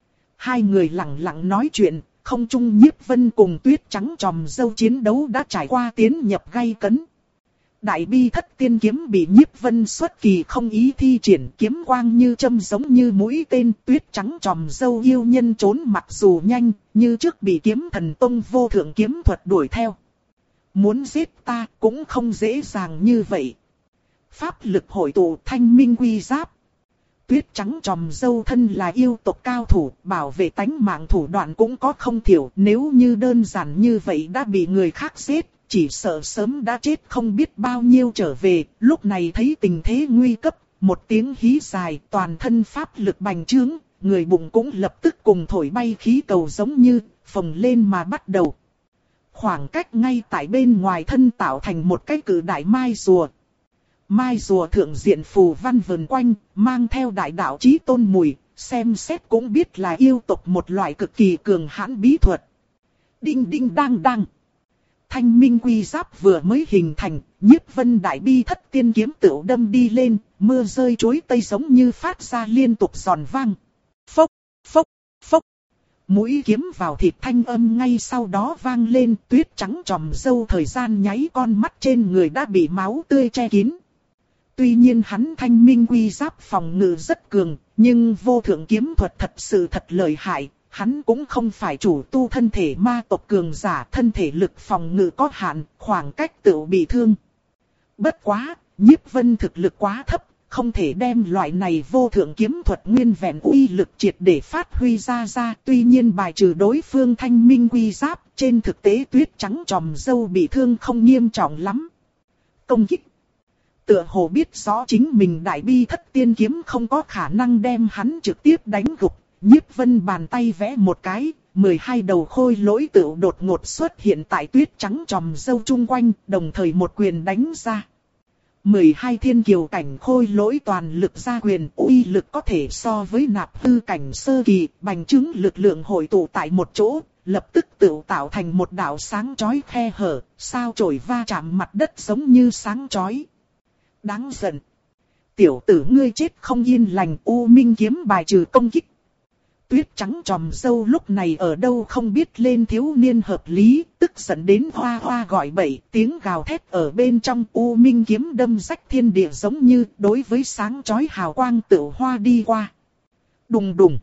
Hai người lặng lặng nói chuyện, không trung Nhiếp Vân cùng Tuyết Trắng tròm dâu chiến đấu đã trải qua tiến nhập gay cấn. Đại bi thất tiên kiếm bị Nhiếp Vân xuất kỳ không ý thi triển, kiếm quang như châm giống như mũi tên. Tuyết Trắng tròm dâu yêu nhân trốn mặc dù nhanh, như trước bị kiếm thần tông vô thượng kiếm thuật đuổi theo. Muốn giết ta cũng không dễ dàng như vậy. Pháp lực hội tụ thanh minh quy giáp. Tuyết Trắng tròm dâu thân là yêu tộc cao thủ, bảo vệ tánh mạng thủ đoạn cũng có không thiểu. Nếu như đơn giản như vậy đã bị người khác giết, chỉ sợ sớm đã chết không biết bao nhiêu trở về. Lúc này thấy tình thế nguy cấp, một tiếng hí dài, toàn thân pháp lực bành trướng, người bụng cũng lập tức cùng thổi bay khí cầu giống như phồng lên mà bắt đầu. Khoảng cách ngay tại bên ngoài thân tạo thành một cái cự đại mai rùa. Mai rùa thượng diện phù văn vần quanh, mang theo đại đạo chí tôn mùi, xem xét cũng biết là yêu tộc một loại cực kỳ cường hãn bí thuật. Đinh đinh đang đang. Thanh minh quy giáp vừa mới hình thành, Nhiếp Vân đại bi thất tiên kiếm tựu đâm đi lên, mưa rơi chuối tây giống như phát ra liên tục giòn vang. Phốc, phốc, phốc. Mũi kiếm vào thịt thanh âm ngay sau đó vang lên. Tuyết Trắng tròm dâu thời gian nháy con mắt trên người đã bị máu tươi che kín. Tuy nhiên hắn thanh minh quy giáp phòng ngự rất cường, nhưng vô thượng kiếm thuật thật sự thật lợi hại. Hắn cũng không phải chủ tu thân thể ma tộc cường giả, thân thể lực phòng ngự có hạn, khoảng cách tự bị thương. Bất quá, Nhiếp Vân thực lực quá thấp, không thể đem loại này vô thượng kiếm thuật nguyên vẹn uy lực triệt để phát huy ra ra. Tuy nhiên bài trừ đối phương thanh minh quy giáp, trên thực tế Tuyết Trắng tròm dâu bị thương không nghiêm trọng lắm. Công kích. Tựa hồ biết rõ chính mình đại bi thất tiên kiếm không có khả năng đem hắn trực tiếp đánh gục. Nhiếp Vân bàn tay vẽ một cái, mười hai đầu khôi lỗi tựu đột ngột xuất hiện tại Tuyết Trắng tròm dâu chung quanh, đồng thời một quyền đánh ra. mười hai thiên kiều cảnh khôi lỗi toàn lực ra quyền, uy lực có thể so với nạp hư cảnh sơ kỳ, bành trướng lực lượng hội tụ tại một chỗ, lập tức tựu tạo thành một đạo sáng chói khe hở, sao chổi va chạm mặt đất giống như sáng chói. Đáng giận. Tiểu tử ngươi chết không yên lành, U Minh kiếm bài trừ công kích. Tuyết Trắng tròm dâu lúc này ở đâu không biết lên thiếu niên hợp lý, tức giận đến hoa hoa gọi bậy, tiếng gào thét ở bên trong. U Minh kiếm đâm rách thiên địa giống như đối với sáng chói hào quang tựu hoa đi qua. Đùng đùng.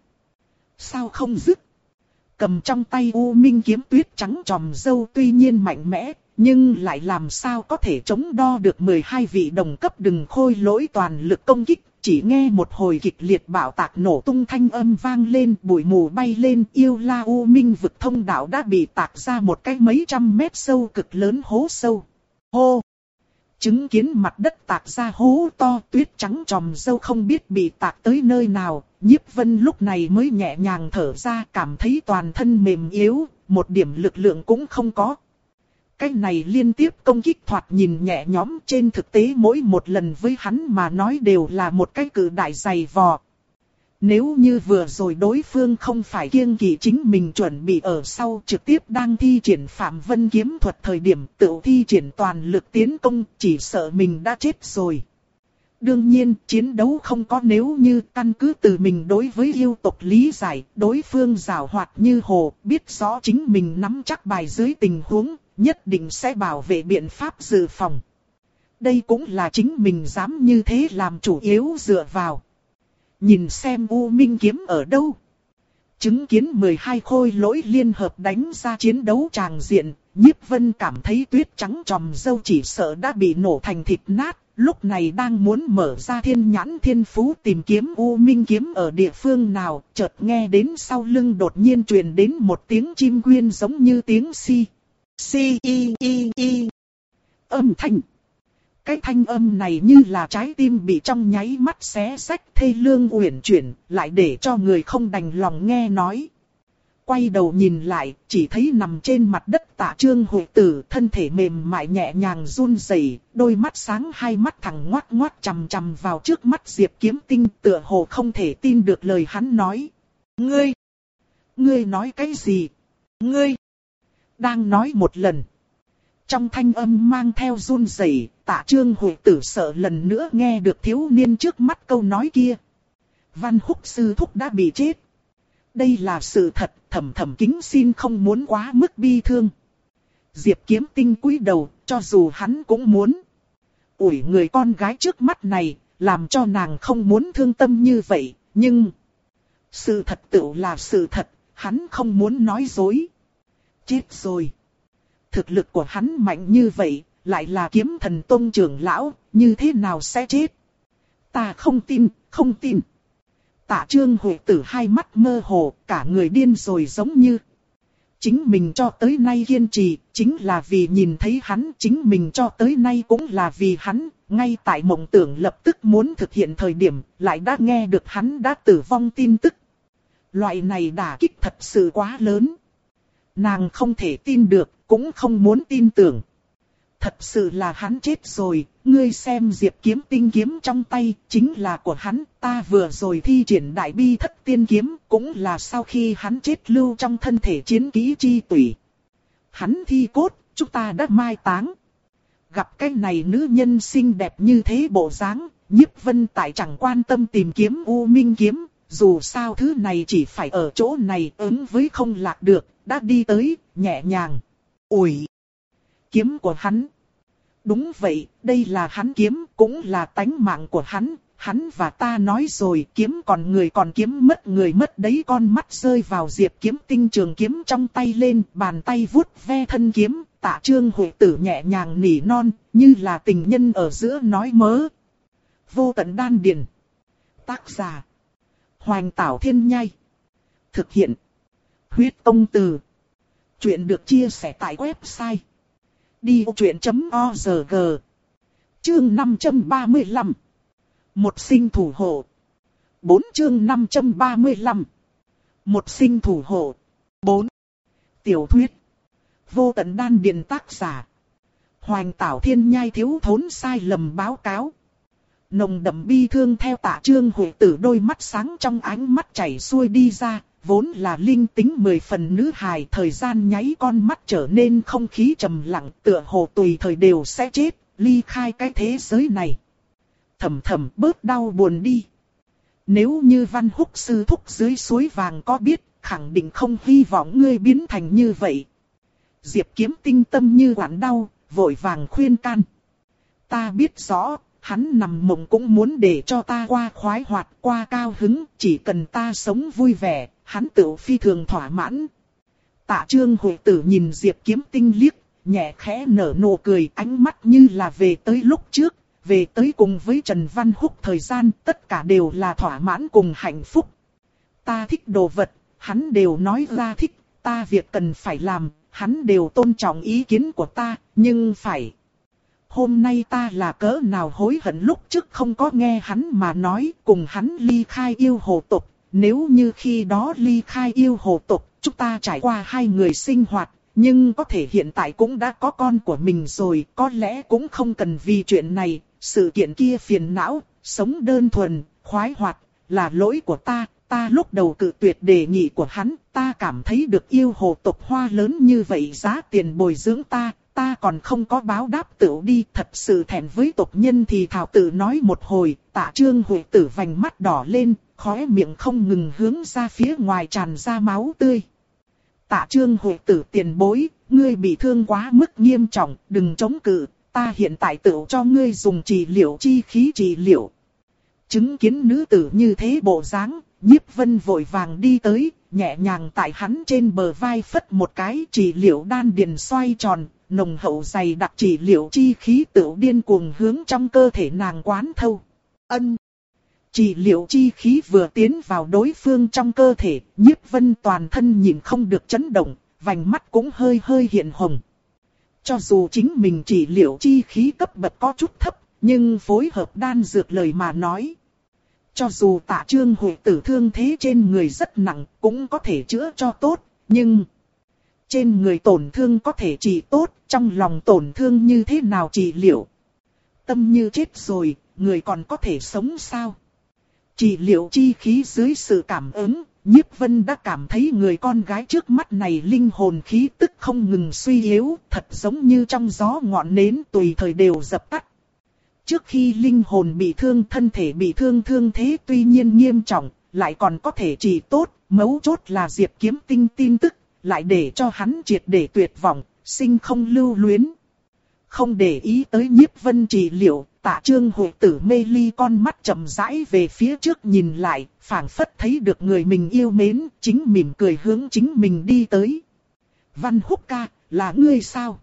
Sao không dứt? Cầm trong tay U Minh kiếm Tuyết Trắng tròm dâu tuy nhiên mạnh mẽ, nhưng lại làm sao có thể chống đo được mười hai vị đồng cấp đừng khôi lỗi toàn lực công kích. Chỉ nghe một hồi kịch liệt bạo tạc nổ tung thanh âm vang lên, bụi mù bay lên, yêu la U Minh vực thông đạo đã bị tạc ra một cái mấy trăm mét sâu cực lớn hố sâu. Hô! Chứng kiến mặt đất tạc ra hố to, Tuyết Trắng tròm dâu không biết bị tạc tới nơi nào, Nhiếp Vân lúc này mới nhẹ nhàng thở ra, cảm thấy toàn thân mềm yếu, một điểm lực lượng cũng không có. Cái này liên tiếp công kích thoạt nhìn nhẹ nhõm, trên thực tế mỗi một lần với hắn mà nói đều là một cái cự đại dày vò. Nếu như vừa rồi đối phương không phải kiêng kỵ chính mình chuẩn bị ở sau trực tiếp đang thi triển Phạm Vân kiếm thuật thời điểm tự thi triển toàn lực tiến công, chỉ sợ mình đã chết rồi. Đương nhiên, chiến đấu không có nếu như căn cứ từ mình đối với yêu tộc lý giải, đối phương giàu hoạt như hồ, biết rõ chính mình nắm chắc bài dưới tình huống, nhất định sẽ bảo vệ biện pháp dự phòng. Đây cũng là chính mình dám như thế làm chủ yếu dựa vào. Nhìn xem U Minh kiếm ở đâu. Chứng kiến mười hai khôi lỗi liên hợp đánh ra chiến đấu tràng diện, Nhiếp Vân cảm thấy tuyết trắng tròm râu chỉ sợ đã bị nổ thành thịt nát, lúc này đang muốn mở ra thiên nhãn thiên phú tìm kiếm U Minh kiếm ở địa phương nào, chợt nghe đến sau lưng đột nhiên truyền đến một tiếng chim quyên giống như tiếng si. Si y y y. Âm thanh. Cái thanh âm này như là trái tim bị trong nháy mắt xé rách thê lương uyển chuyển, lại để cho người không đành lòng nghe nói. Quay đầu nhìn lại, chỉ thấy nằm trên mặt đất Tạ Trương Hội Tử, thân thể mềm mại nhẹ nhàng run rẩy, đôi mắt sáng hai mắt thẳng ngoác ngoác chằm chằm vào trước mắt Diệp Kiếm Tinh, tựa hồ không thể tin được lời hắn nói. Ngươi! Ngươi nói cái gì? Ngươi! Đang nói một lần. Trong thanh âm mang theo run rẩy, Tạ Trương Hội Tử sợ lần nữa nghe được thiếu niên trước mắt câu nói kia. Văn Húc sư thúc đã bị chết. Đây là sự thật, Thẩm Thẩm kính xin không muốn quá mức bi thương. Diệp Kiếm Tinh cúi đầu, cho dù hắn cũng muốn. Ủi người con gái trước mắt này, làm cho nàng không muốn thương tâm như vậy, nhưng... Sự thật tựu là sự thật, hắn không muốn nói dối. Chết rồi. Thực lực của hắn mạnh như vậy, lại là Kiếm Thần Tông trưởng lão, như thế nào sẽ chết? Ta không tin, không tin. Tạ Trương Hội Tử hai mắt mơ hồ, cả người điên rồi giống như. Chính mình cho tới nay kiên trì, chính là vì nhìn thấy hắn, chính mình cho tới nay cũng là vì hắn, ngay tại mộng tưởng lập tức muốn thực hiện thời điểm, lại đã nghe được hắn đã tử vong tin tức. Loại này đả kích thật sự quá lớn. Nàng không thể tin được, cũng không muốn tin tưởng. Thật sự là hắn chết rồi, ngươi xem Diệp Kiếm Tinh kiếm trong tay, chính là của hắn, ta vừa rồi thi triển đại bi thất tiên kiếm, cũng là sau khi hắn chết lưu trong thân thể chiến kỹ chi tủy. Hắn thi cốt, chúng ta đã mai táng. Gặp cái này nữ nhân xinh đẹp như thế bộ dáng, Nhiếp Vân tại chẳng quan tâm tìm kiếm U Minh kiếm, dù sao thứ này chỉ phải ở chỗ này ứng với không lạc được, đã đi tới, nhẹ nhàng. Ủi! Kiếm của hắn. Đúng vậy, đây là hắn kiếm, cũng là tánh mạng của hắn. Hắn và ta nói rồi, kiếm còn người còn kiếm mất người mất đấy. Con mắt rơi vào Diệp Kiếm Tinh trường kiếm trong tay lên, bàn tay vuốt ve thân kiếm. Tạ Trương Hội Tử nhẹ nhàng nỉ non, như là tình nhân ở giữa nói mớ. Vô tận đan điền. Tác giả: Hoành Tảo Thiên Nhai. Thực hiện: Huyết Tông Từ. Chuyện được chia sẻ tại website đi vô chuyện chấm org. Chương năm trăm ba mươi lăm. Một sinh thủ hộ. bốn chương năm trăm ba mươi lăm. Một sinh thủ hộ. bốn. Tiểu thuyết. Vô tận đan điền. Tác giả: Hoành Tảo Thiên Nhai. Thiếu thốn sai lầm báo cáo. Nồng đậm bi thương theo Tạ Trương Hội Tử đôi mắt sáng trong ánh mắt chảy xuôi đi ra. Vốn là linh tính mười phần nữ hài, thời gian nháy con mắt trở nên không khí trầm lặng, tựa hồ tùy thời đều sẽ chết, ly khai cái thế giới này. Thầm thầm bớt đau buồn đi. Nếu như Văn Húc sư thúc dưới suối vàng có biết, khẳng định không hy vọng ngươi biến thành như vậy. Diệp Kiếm Tinh tâm như quặn đau, vội vàng khuyên can. Ta biết rõ. Hắn nằm mộng cũng muốn để cho ta qua khoái hoạt, qua cao hứng, chỉ cần ta sống vui vẻ, hắn tự phi thường thỏa mãn. Tạ Trương Hội Tử nhìn Diệp Kiếm Tinh liếc, nhẹ khẽ nở nụ cười, ánh mắt như là về tới lúc trước, về tới cùng với Trần Văn Húc thời gian, tất cả đều là thỏa mãn cùng hạnh phúc. Ta thích đồ vật, hắn đều nói ra thích, ta việc cần phải làm, hắn đều tôn trọng ý kiến của ta, nhưng phải... Hôm nay ta là cỡ nào hối hận lúc trước không có nghe hắn mà nói, cùng hắn ly khai yêu hồ tộc. Nếu như khi đó ly khai yêu hồ tộc, chúng ta trải qua hai người sinh hoạt, nhưng có thể hiện tại cũng đã có con của mình rồi, có lẽ cũng không cần vì chuyện này, sự kiện kia phiền não, sống đơn thuần, khoái hoạt, là lỗi của ta. Ta lúc đầu cự tuyệt đề nghị của hắn, ta cảm thấy được yêu hồ tộc hoa lớn như vậy giá tiền bồi dưỡng ta. ta còn không có báo đáp tựu đi, thật sự thẹn với tộc nhân thì thảo tự nói một hồi. Tạ Trương Huệ Tử vành mắt đỏ lên, khóe miệng không ngừng hướng ra phía ngoài tràn ra máu tươi. Tạ Trương Huệ Tử tiền bối, ngươi bị thương quá mức nghiêm trọng, đừng chống cự, ta hiện tại tựu cho ngươi dùng trị liệu chi khí trị liệu. Chứng kiến nữ tử như thế bộ dáng, Nhiếp Vân vội vàng đi tới, nhẹ nhàng tại hắn trên bờ vai phất một cái, trị liệu đan điền xoay tròn, nồng hậu dày đặc trị liệu chi khí tựu điên cuồng hướng trong cơ thể nàng quán thâu. Ân. Trị liệu chi khí vừa tiến vào đối phương trong cơ thể, Nhiếp Vân toàn thân nhìn không được chấn động, vành mắt cũng hơi hơi hiện hồng. Cho dù chính mình trị liệu chi khí cấp bậc có chút thấp, nhưng phối hợp đan dược lời mà nói. Cho dù Tạ Trương Huệ Tử thương thế trên người rất nặng, cũng có thể chữa cho tốt, nhưng trên người tổn thương có thể trị tốt, trong lòng tổn thương như thế nào trị liệu? Tâm như chết rồi, người còn có thể sống sao? Trị liệu chi khí dưới sự cảm ứng, Nhiếp Vân đã cảm thấy người con gái trước mắt này linh hồn khí tức không ngừng suy yếu, thật giống như trong gió ngọn nến tùy thời đều dập tắt. Trước khi linh hồn bị thương, thân thể bị thương thương thế tuy nhiên nghiêm trọng, lại còn có thể trị tốt, mấu chốt là Diệp Kiếm Tinh tin tức, lại để cho hắn triệt để tuyệt vọng, sinh không lưu luyến. Không để ý tới Nhiếp Vân trị liệu, Tạ Trương Huệ Tử mê ly con mắt chậm rãi về phía trước nhìn lại, phảng phất thấy được người mình yêu mến, chính mỉm cười hướng chính mình đi tới. Văn Húc ca, là ngươi sao?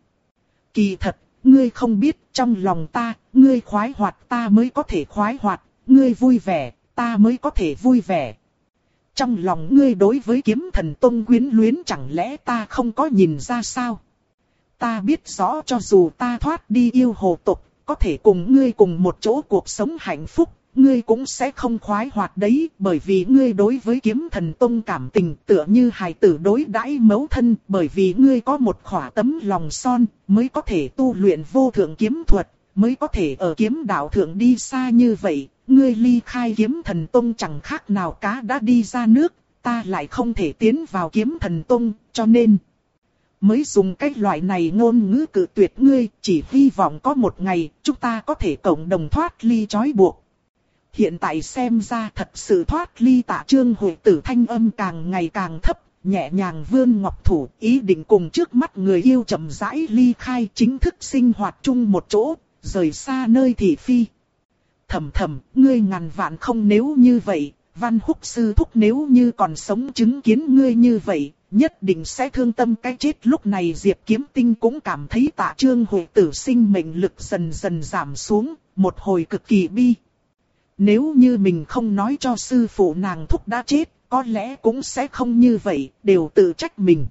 Kỳ thật, ngươi không biết, trong lòng ta, ngươi khoái hoạt ta mới có thể khoái hoạt, ngươi vui vẻ, ta mới có thể vui vẻ. Trong lòng ngươi đối với Kiếm Thần Tông quyến luyến chẳng lẽ ta không có nhìn ra sao? Ta biết rõ cho dù ta thoát đi yêu hồ tộc, có thể cùng ngươi cùng một chỗ cuộc sống hạnh phúc, ngươi cũng sẽ không khoái hoạt đấy, bởi vì ngươi đối với Kiếm Thần Tông cảm tình tựa như hài tử đối đãi mẫu thân, bởi vì ngươi có một khỏa tấm lòng son, mới có thể tu luyện vô thượng kiếm thuật, mới có thể ở kiếm đạo thượng đi xa như vậy, ngươi ly khai Kiếm Thần Tông chẳng khác nào cá đã đi ra nước, ta lại không thể tiến vào Kiếm Thần Tông, cho nên mới dùng cách loại này ngôn ngữ cự tuyệt ngươi, chỉ hy vọng có một ngày chúng ta có thể cộng đồng thoát ly trói buộc. Hiện tại xem ra thật sự thoát ly. Tạ Trương Huệ Tử thanh âm càng ngày càng thấp, nhẹ nhàng vươn ngọc thủ, ý định cùng trước mắt người yêu chậm rãi ly khai, chính thức sinh hoạt chung một chỗ, rời xa nơi thị phi. Thầm thầm, ngươi ngàn vạn không nếu như vậy, Văn Húc sư thúc nếu như còn sống chứng kiến ngươi như vậy, nhất định sẽ thương tâm cái chết. Lúc này Diệp Kiếm Tinh cũng cảm thấy Tạ Trương Huệ Tử sinh mệnh lực dần dần giảm xuống, một hồi cực kỳ bi. Nếu như mình không nói cho sư phụ nàng thúc đã chết, có lẽ cũng sẽ không như vậy, đều tự trách mình.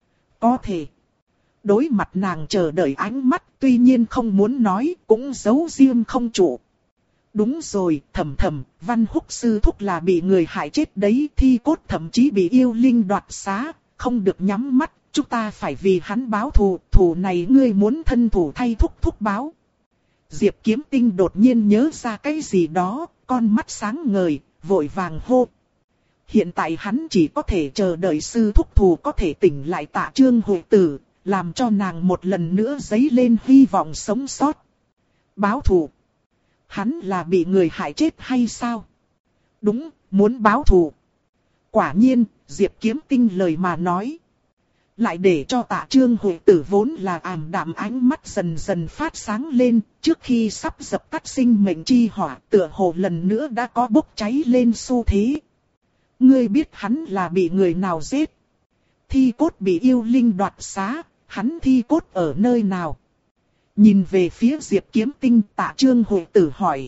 Có thể đối mặt nàng chờ đợi ánh mắt, tuy nhiên không muốn nói, cũng giấu riêng không trụ. Đúng rồi, thầm thầm, Văn Húc sư thúc là bị người hại chết đấy, thi cốt thậm chí bị yêu linh đoạt xá, không được nhắm mắt, chúng ta phải vì hắn báo thù, thù này ngươi muốn thân thủ thay thúc thúc báo. Diệp Kiếm Tinh đột nhiên nhớ ra cái gì đó, con mắt sáng ngời, vội vàng hô. Hiện tại hắn chỉ có thể chờ đợi sư thúc thù có thể tỉnh lại Tạ Trương Huệ Tử, làm cho nàng một lần nữa dấy lên hy vọng sống sót. Báo thù? Hắn là bị người hại chết hay sao? Đúng, muốn báo thù. Quả nhiên, Diệp Kiếm Tinh lời mà nói, lại để cho Tạ Trương Huệ Tử vốn là ảm đạm ánh mắt dần dần phát sáng lên, trước khi sắp dập tắt sinh mệnh chi hỏa, tựa hồ lần nữa đã có bốc cháy lên xu thế. Ngươi biết hắn là bị người nào giết? Thi cốt bị yêu linh đoạt xá, hắn thi cốt ở nơi nào? Nhìn về phía Diệp Kiếm Tinh, Tạ Trương Huệ Tử hỏi.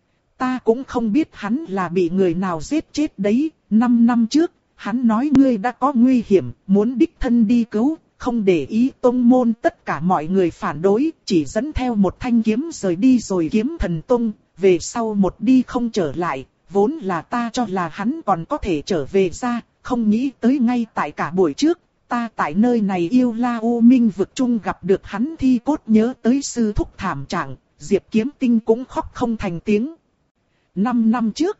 Ta cũng không biết hắn là bị người nào giết chết đấy, năm năm trước, hắn nói ngươi đã có nguy hiểm, muốn đích thân đi cứu, không để ý tông môn tất cả mọi người phản đối, chỉ dẫn theo một thanh kiếm rời đi rồi Kiếm Thần Tông, về sau một đi không trở lại, vốn là ta cho là hắn còn có thể trở về ra, không nghĩ tới ngay tại cả buổi trước, ta tại nơi này Yêu La U Minh vực chung gặp được hắn thi cốt, nhớ tới sư thúc thảm trạng, Diệp Kiếm Tinh cũng khóc không thành tiếng. Năm năm trước,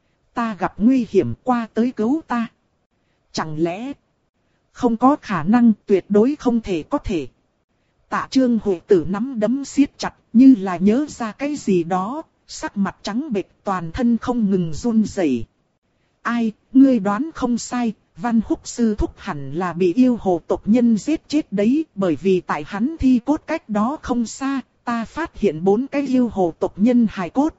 ta gặp nguy hiểm qua tới cứu ta. Chẳng lẽ không có khả năng, tuyệt đối không thể có thể. Tạ Trương Huệ Tử nắm đấm siết chặt, như là nhớ ra cái gì đó, sắc mặt trắng bệch, toàn thân không ngừng run rẩy. Ai, ngươi đoán không sai, Văn Húc sư thúc hẳn là bị yêu hồ tộc nhân giết chết đấy, bởi vì tại hắn thi cốt cách đó không xa, ta phát hiện bốn cái yêu hồ tộc nhân hài cốt.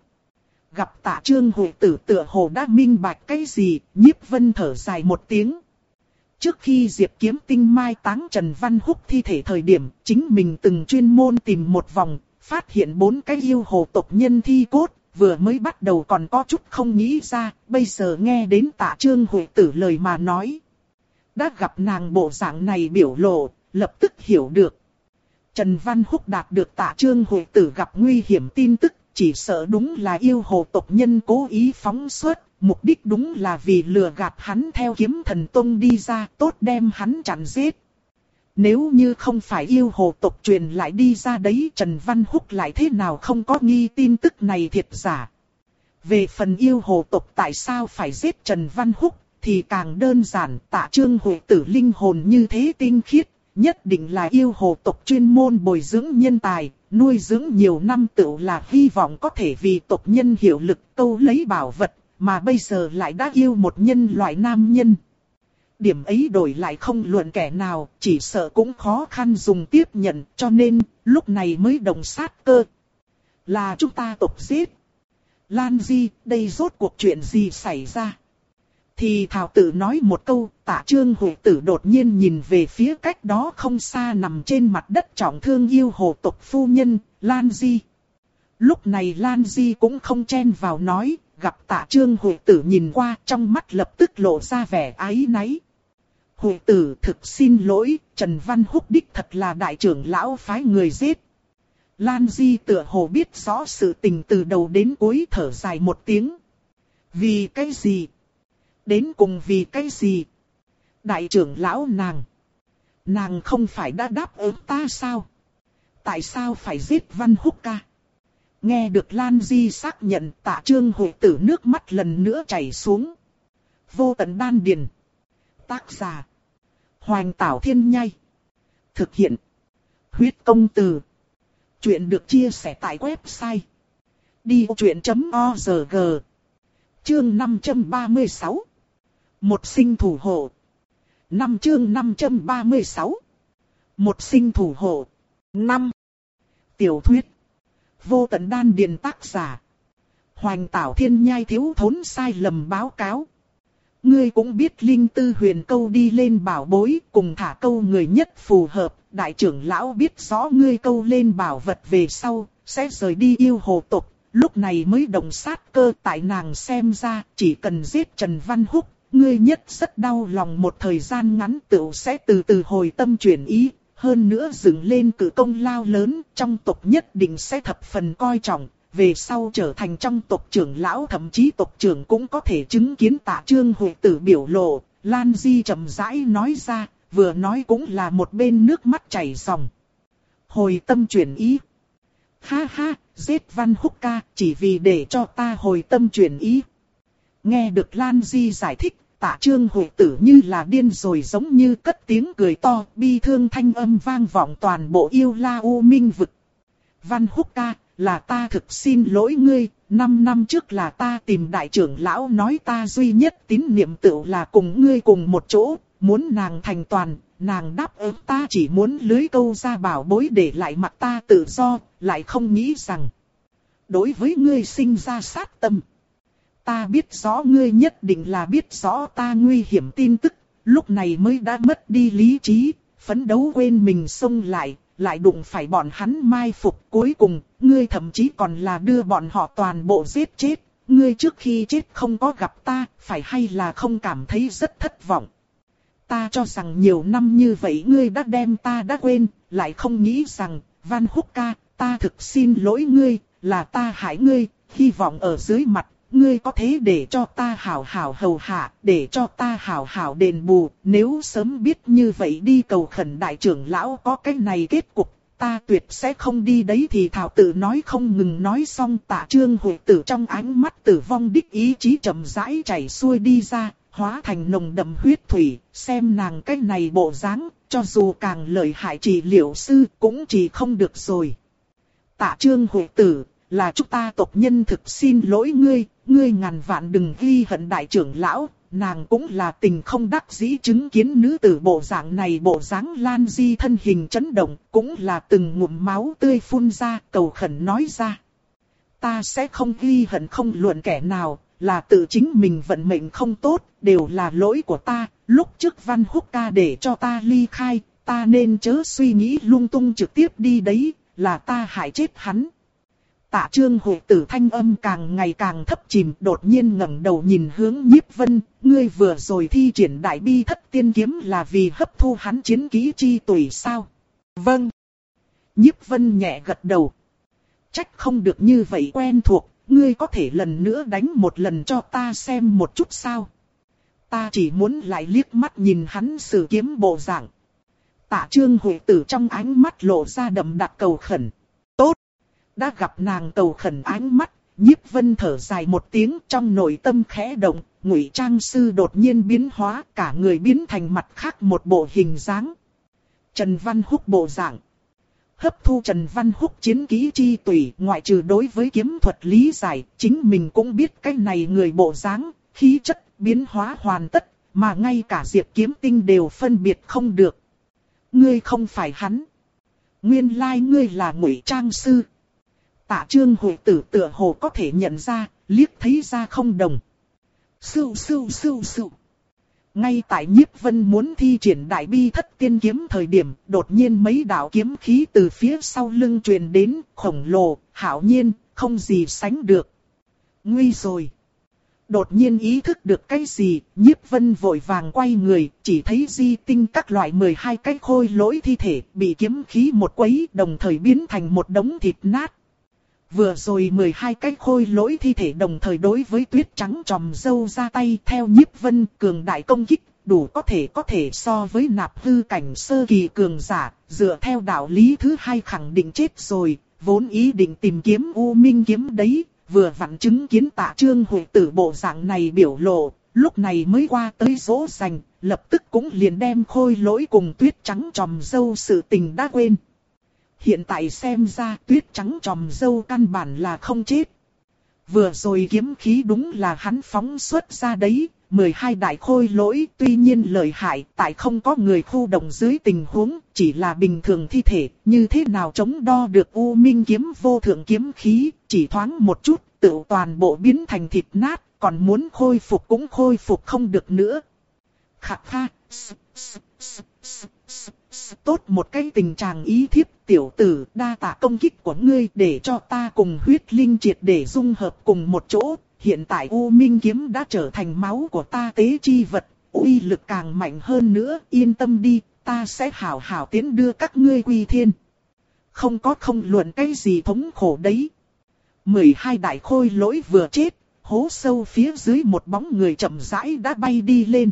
Gặp Tạ Trương Huệ Tử tựa hồ đã minh bạch cái gì, Nhiếp Vân thở dài một tiếng. Trước khi Diệp Kiếm Tinh mai táng Trần Văn Húc thi thể thời điểm, chính mình từng chuyên môn tìm một vòng, phát hiện bốn cái yêu hồ tộc nhân thi cốt, vừa mới bắt đầu còn có chút không nghĩ ra, bây giờ nghe đến Tạ Trương Huệ Tử lời mà nói. Đã gặp nàng bộ dạng này biểu lộ, lập tức hiểu được. Trần Văn Húc đạt được Tạ Trương Huệ Tử gặp nguy hiểm tin tức, chỉ sợ đúng là yêu hồ tộc nhân cố ý phóng xuất, mục đích đúng là vì lừa gạt hắn theo Kiếm Thần Tông đi ra, tốt đem hắn chặn giết. Nếu như không phải yêu hồ tộc truyền lại đi ra đấy, Trần Văn Húc lại thế nào không có nghi tin tức này thiệt giả. Về phần yêu hồ tộc tại sao phải giết Trần Văn Húc, thì càng đơn giản. Tạ Trương Huệ Tử linh hồn như thế tinh khiết, nhất định là yêu hồ tộc chuyên môn bồi dưỡng nhân tài, nuôi dưỡng nhiều năm tựu là hy vọng có thể vì tộc nhân hiệu lực câu lấy bảo vật, mà bây giờ lại đã yêu một nhân loại nam nhân. Điểm ấy đổi lại không luận kẻ nào, chỉ sợ cũng khó khăn dùng tiếp nhận, cho nên lúc này mới đồng sát cơ. Là chúng ta tộc giết. Lan Di, đây rốt cuộc chuyện gì xảy ra? Thì Thảo Tử nói một câu, Tạ Trương Huệ Tử đột nhiên nhìn về phía cách đó không xa nằm trên mặt đất trọng thương yêu hồ tộc phu nhân, Lan Di. Lúc này Lan Di cũng không chen vào nói, gặp Tạ Trương Huệ Tử nhìn qua trong mắt lập tức lộ ra vẻ áy náy. Huệ Tử thực xin lỗi, Trần Văn Húc đích thật là đại trưởng lão phái người giết. Lan Di tựa hồ biết rõ sự tình từ đầu đến cuối, thở dài một tiếng. Vì cái gì? Đến cùng vì cái gì? Đại trưởng lão nàng. Nàng không phải đã đáp ứng ta sao? Tại sao phải giết Văn Húc ca? Nghe được Lan Di xác nhận, Tạ Trương Huệ Tử nước mắt lần nữa chảy xuống. Vô Tận Đan Điền. Tác giả Hoành Tảo Thiên Nhai. Thực hiện Huyết Công Từ. Chuyện được chia sẻ tại website đi vô chuyện chấm org. Chương năm trăm ba mươi sáu. Một sinh thủ hộ. Năm chương năm trăm ba mươi sáu. Một sinh thủ hộ. Năm. Tiểu thuyết Vô Tận Đan Điền. Tác giả Hoành Tảo Thiên Nhai. Thiếu thốn sai lầm báo cáo. Ngươi cũng biết Linh Tư Huyền câu đi lên bảo bối, cùng thả câu người nhất phù hợp. Đại trưởng lão biết rõ ngươi câu lên bảo vật về sau, sẽ rời đi yêu hồ tộc. Lúc này mới động sát cơ. Tại nàng xem ra, chỉ cần giết Trần Văn Húc, ngươi nhất rất đau lòng, một thời gian ngắn tựu sẽ từ từ hồi tâm chuyển ý. Hơn nữa dựng lên cử công lao lớn, trong tộc nhất định sẽ thập phần coi trọng. Về sau trở thành trong tộc trưởng lão, thậm chí tộc trưởng cũng có thể chứng kiến. Tạ Trương Huệ Tử biểu lộ, Lan Di chậm rãi nói ra, vừa nói cũng là một bên nước mắt chảy ròng. Hồi tâm chuyển ý. Ha ha, giết Văn Húc ca chỉ vì để cho ta hồi tâm chuyển ý. Nghe được Lan Di giải thích, Tạ Trương Huệ Tử như là điên rồi, giống như cất tiếng cười to, bi thương thanh âm vang vọng toàn bộ Yêu La U Minh vực. Văn Húc ca, là ta thực xin lỗi ngươi, năm năm trước là ta tìm đại trưởng lão nói ta duy nhất tín niệm tựu là cùng ngươi cùng một chỗ, muốn nàng thành toàn, nàng đáp ứng ta chỉ muốn lưới câu ra bảo bối để lại mặc ta tự do, lại không nghĩ rằng đối với ngươi sinh ra sát tâm. Ta biết rõ ngươi nhất định là biết rõ ta nguy hiểm tin tức, lúc này mới đã mất đi lý trí, phấn đấu quên mình xông lại, lại đụng phải bọn hắn mai phục. Cuối cùng, ngươi thậm chí còn là đưa bọn họ toàn bộ giết chết. Ngươi trước khi chết không có gặp ta, phải hay là không cảm thấy rất thất vọng? Ta cho rằng nhiều năm như vậy ngươi đã đem ta đã quên, lại không nghĩ rằng, Văn Húc ca, ta thực xin lỗi ngươi, là ta hại ngươi, hy vọng ở dưới mặt, ngươi có thế để cho ta hảo hảo hầu hạ, để cho ta hảo hảo đền bù. Nếu sớm biết như vậy đi cầu khẩn đại trưởng lão có cái này kết cục, ta tuyệt sẽ không đi đấy. Thì Thảo Tử nói không ngừng nói xong, Tạ Trương Huệ Tử trong ánh mắt tử vong đích ý chí chậm rãi chảy xuôi đi ra, hóa thành nồng đậm huyết thủy. Xem nàng cái này bộ dáng, cho dù càng lợi hại trị liệu sư cũng chỉ không được rồi. Tạ Trương Huệ Tử, là chúng ta tộc nhân thực xin lỗi ngươi, ngươi ngàn vạn đừng ghi hận đại trưởng lão, nàng cũng là tình không đắc dĩ chứng kiến nữ tử bộ dạng này. Bộ dáng Lan Di thân hình chấn động, cũng là từng ngụm máu tươi phun ra, cầu khẩn nói ra. Ta sẽ không ghi hận không luận kẻ nào, là tự chính mình vận mệnh không tốt, đều là lỗi của ta. Lúc trước Văn Húc ca để cho ta ly khai, ta nên chớ suy nghĩ lung tung trực tiếp đi đấy, là ta hại chết hắn. Tạ Trương Huệ Tử thanh âm càng ngày càng thấp chìm, đột nhiên ngẩng đầu nhìn hướng Nhiếp Vân, ngươi vừa rồi thi triển đại bi thất tiên kiếm là vì hấp thu hắn chiến kỹ chi tùy sao? Vâng. Nhiếp Vân nhẹ gật đầu. Trách không được như vậy quen thuộc, ngươi có thể lần nữa đánh một lần cho ta xem một chút sao? Ta chỉ muốn lại liếc mắt nhìn hắn sử kiếm bộ dạng. Tạ Trương Huệ Tử trong ánh mắt lộ ra đậm đặc cầu khẩn. Tốt. Đã gặp nàng cầu khẩn ánh mắt, Nhiếp Vân thở dài một tiếng, trong nội tâm khẽ động, Ngụy Trang Sư đột nhiên biến hóa, cả người biến thành mặt khác một bộ hình dáng. Trần Văn Húc bộ dạng. Hấp thu Trần Văn Húc chiến kỹ chi tùy, ngoại trừ đối với kiếm thuật lý giải, chính mình cũng biết cái này người bộ dáng, khí chất, biến hóa hoàn tất, mà ngay cả Diệp Kiếm Tinh đều phân biệt không được. Ngươi không phải hắn. Nguyên lai ngươi là Ngụy Trang Sư. Tạ Trương Huệ Tử tựa hồ có thể nhận ra, liếc thấy ra không đồng. Sưu sưu sưu sưu. Ngay tại Nhiếp Vân muốn thi triển đại bi thất tiên kiếm thời điểm, đột nhiên mấy đạo kiếm khí từ phía sau lưng truyền đến, khổng lồ, hạo nhiên, không gì sánh được. Nguy rồi. Đột nhiên ý thức được cái gì, Nhiếp Vân vội vàng quay người, chỉ thấy di tinh các loại mười hai cái khôi lỗi thi thể bị kiếm khí một quấy, đồng thời biến thành một đống thịt nát. Vừa rồi mười hai cái khôi lỗi thi thể đồng thời đối với Tuyết Trắng tròm dâu ra tay, theo Nhiếp Vân cường đại công kích, đủ có thể có thể so với nạp hư cảnh sơ kỳ cường giả, dựa theo đạo lý thứ hai khẳng định chết rồi, vốn ý định tìm kiếm U Minh kiếm đấy, vừa vặn chứng kiến Tạ Trương Huệ Tử bộ dạng này biểu lộ, lúc này mới qua tới dỗ dành, lập tức cũng liền đem khôi lỗi cùng Tuyết Trắng tròm dâu sự tình đã quên. Hiện tại xem ra Tuyết Trắng tròm dâu căn bản là không chết. Vừa rồi kiếm khí đúng là hắn phóng xuất ra đấy, mười hai đại khôi lỗi tuy nhiên lợi hại, tại không có người khu động dưới tình huống, chỉ là bình thường thi thể, như thế nào chống đo được U Minh kiếm vô thượng kiếm khí, chỉ thoáng một chút, tự toàn bộ biến thành thịt nát, còn muốn khôi phục cũng khôi phục không được nữa. Khạc kha, tốt một cái tình trạng ý thiếp, tiểu tử, đa tạ công kích của ngươi để cho ta cùng huyết linh triệt để dung hợp cùng một chỗ. Hiện tại U Minh kiếm đã trở thành máu của ta tế chi vật, uy lực càng mạnh hơn nữa, yên tâm đi, ta sẽ hảo hảo tiến đưa các ngươi quy thiên. Không có không luận cái gì thống khổ đấy. mười hai đại khôi lỗi vừa chết, hố sâu phía dưới một bóng người chậm rãi đã bay đi lên.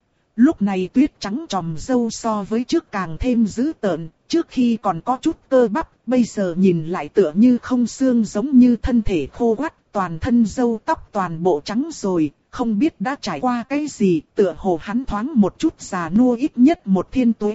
Lúc này Tuyết Trắng tròm dâu so với trước càng thêm dữ tợn, trước khi còn có chút cơ bắp, bây giờ nhìn lại tựa như không xương, giống như thân thể khô quắt, toàn thân râu tóc toàn bộ trắng rồi, không biết đã trải qua cái gì, tựa hồ hắn thoáng một chút già nua ít nhất một thiên tuế.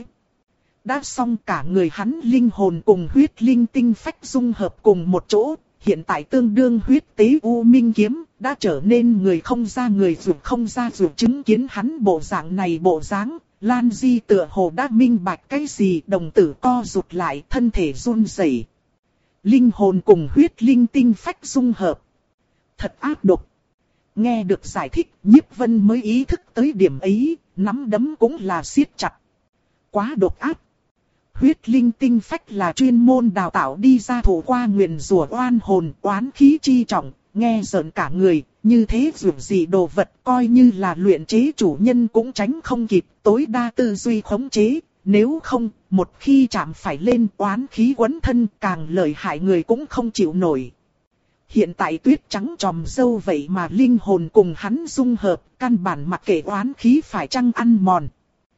Đã xong, cả người hắn linh hồn cùng huyết linh tinh phách dung hợp cùng một chỗ, hiện tại tương đương huyết tế U Minh kiếm, đã trở nên người không ra người ruột không ra ruột. Chứng kiến hắn bộ dạng này bộ dáng, Lan Di tựa hồ đã minh bạch cái gì, đồng tử co rụt lại, thân thể run rẩy. Linh hồn cùng huyết linh tinh phách dung hợp. Thật ác độc. Nghe được giải thích, Nhiếp Vân mới ý thức tới điểm ấy, nắm đấm cũng là siết chặt. Quá độc ác. Huyết linh tinh phách là chuyên môn đào tạo đi ra thủ qua nguyền rủa oan hồn, oán khí chi trọng, nghe giận cả người, như thế dù gì đồ vật coi như là luyện chế chủ nhân cũng tránh không kịp, tối đa tư duy khống chế, nếu không, một khi chạm phải lên oán khí quấn thân càng lợi hại người cũng không chịu nổi. Hiện tại Tuyết Trắng tròm dâu vậy mà linh hồn cùng hắn dung hợp, căn bản mặc kệ oán khí phải chăng ăn mòn.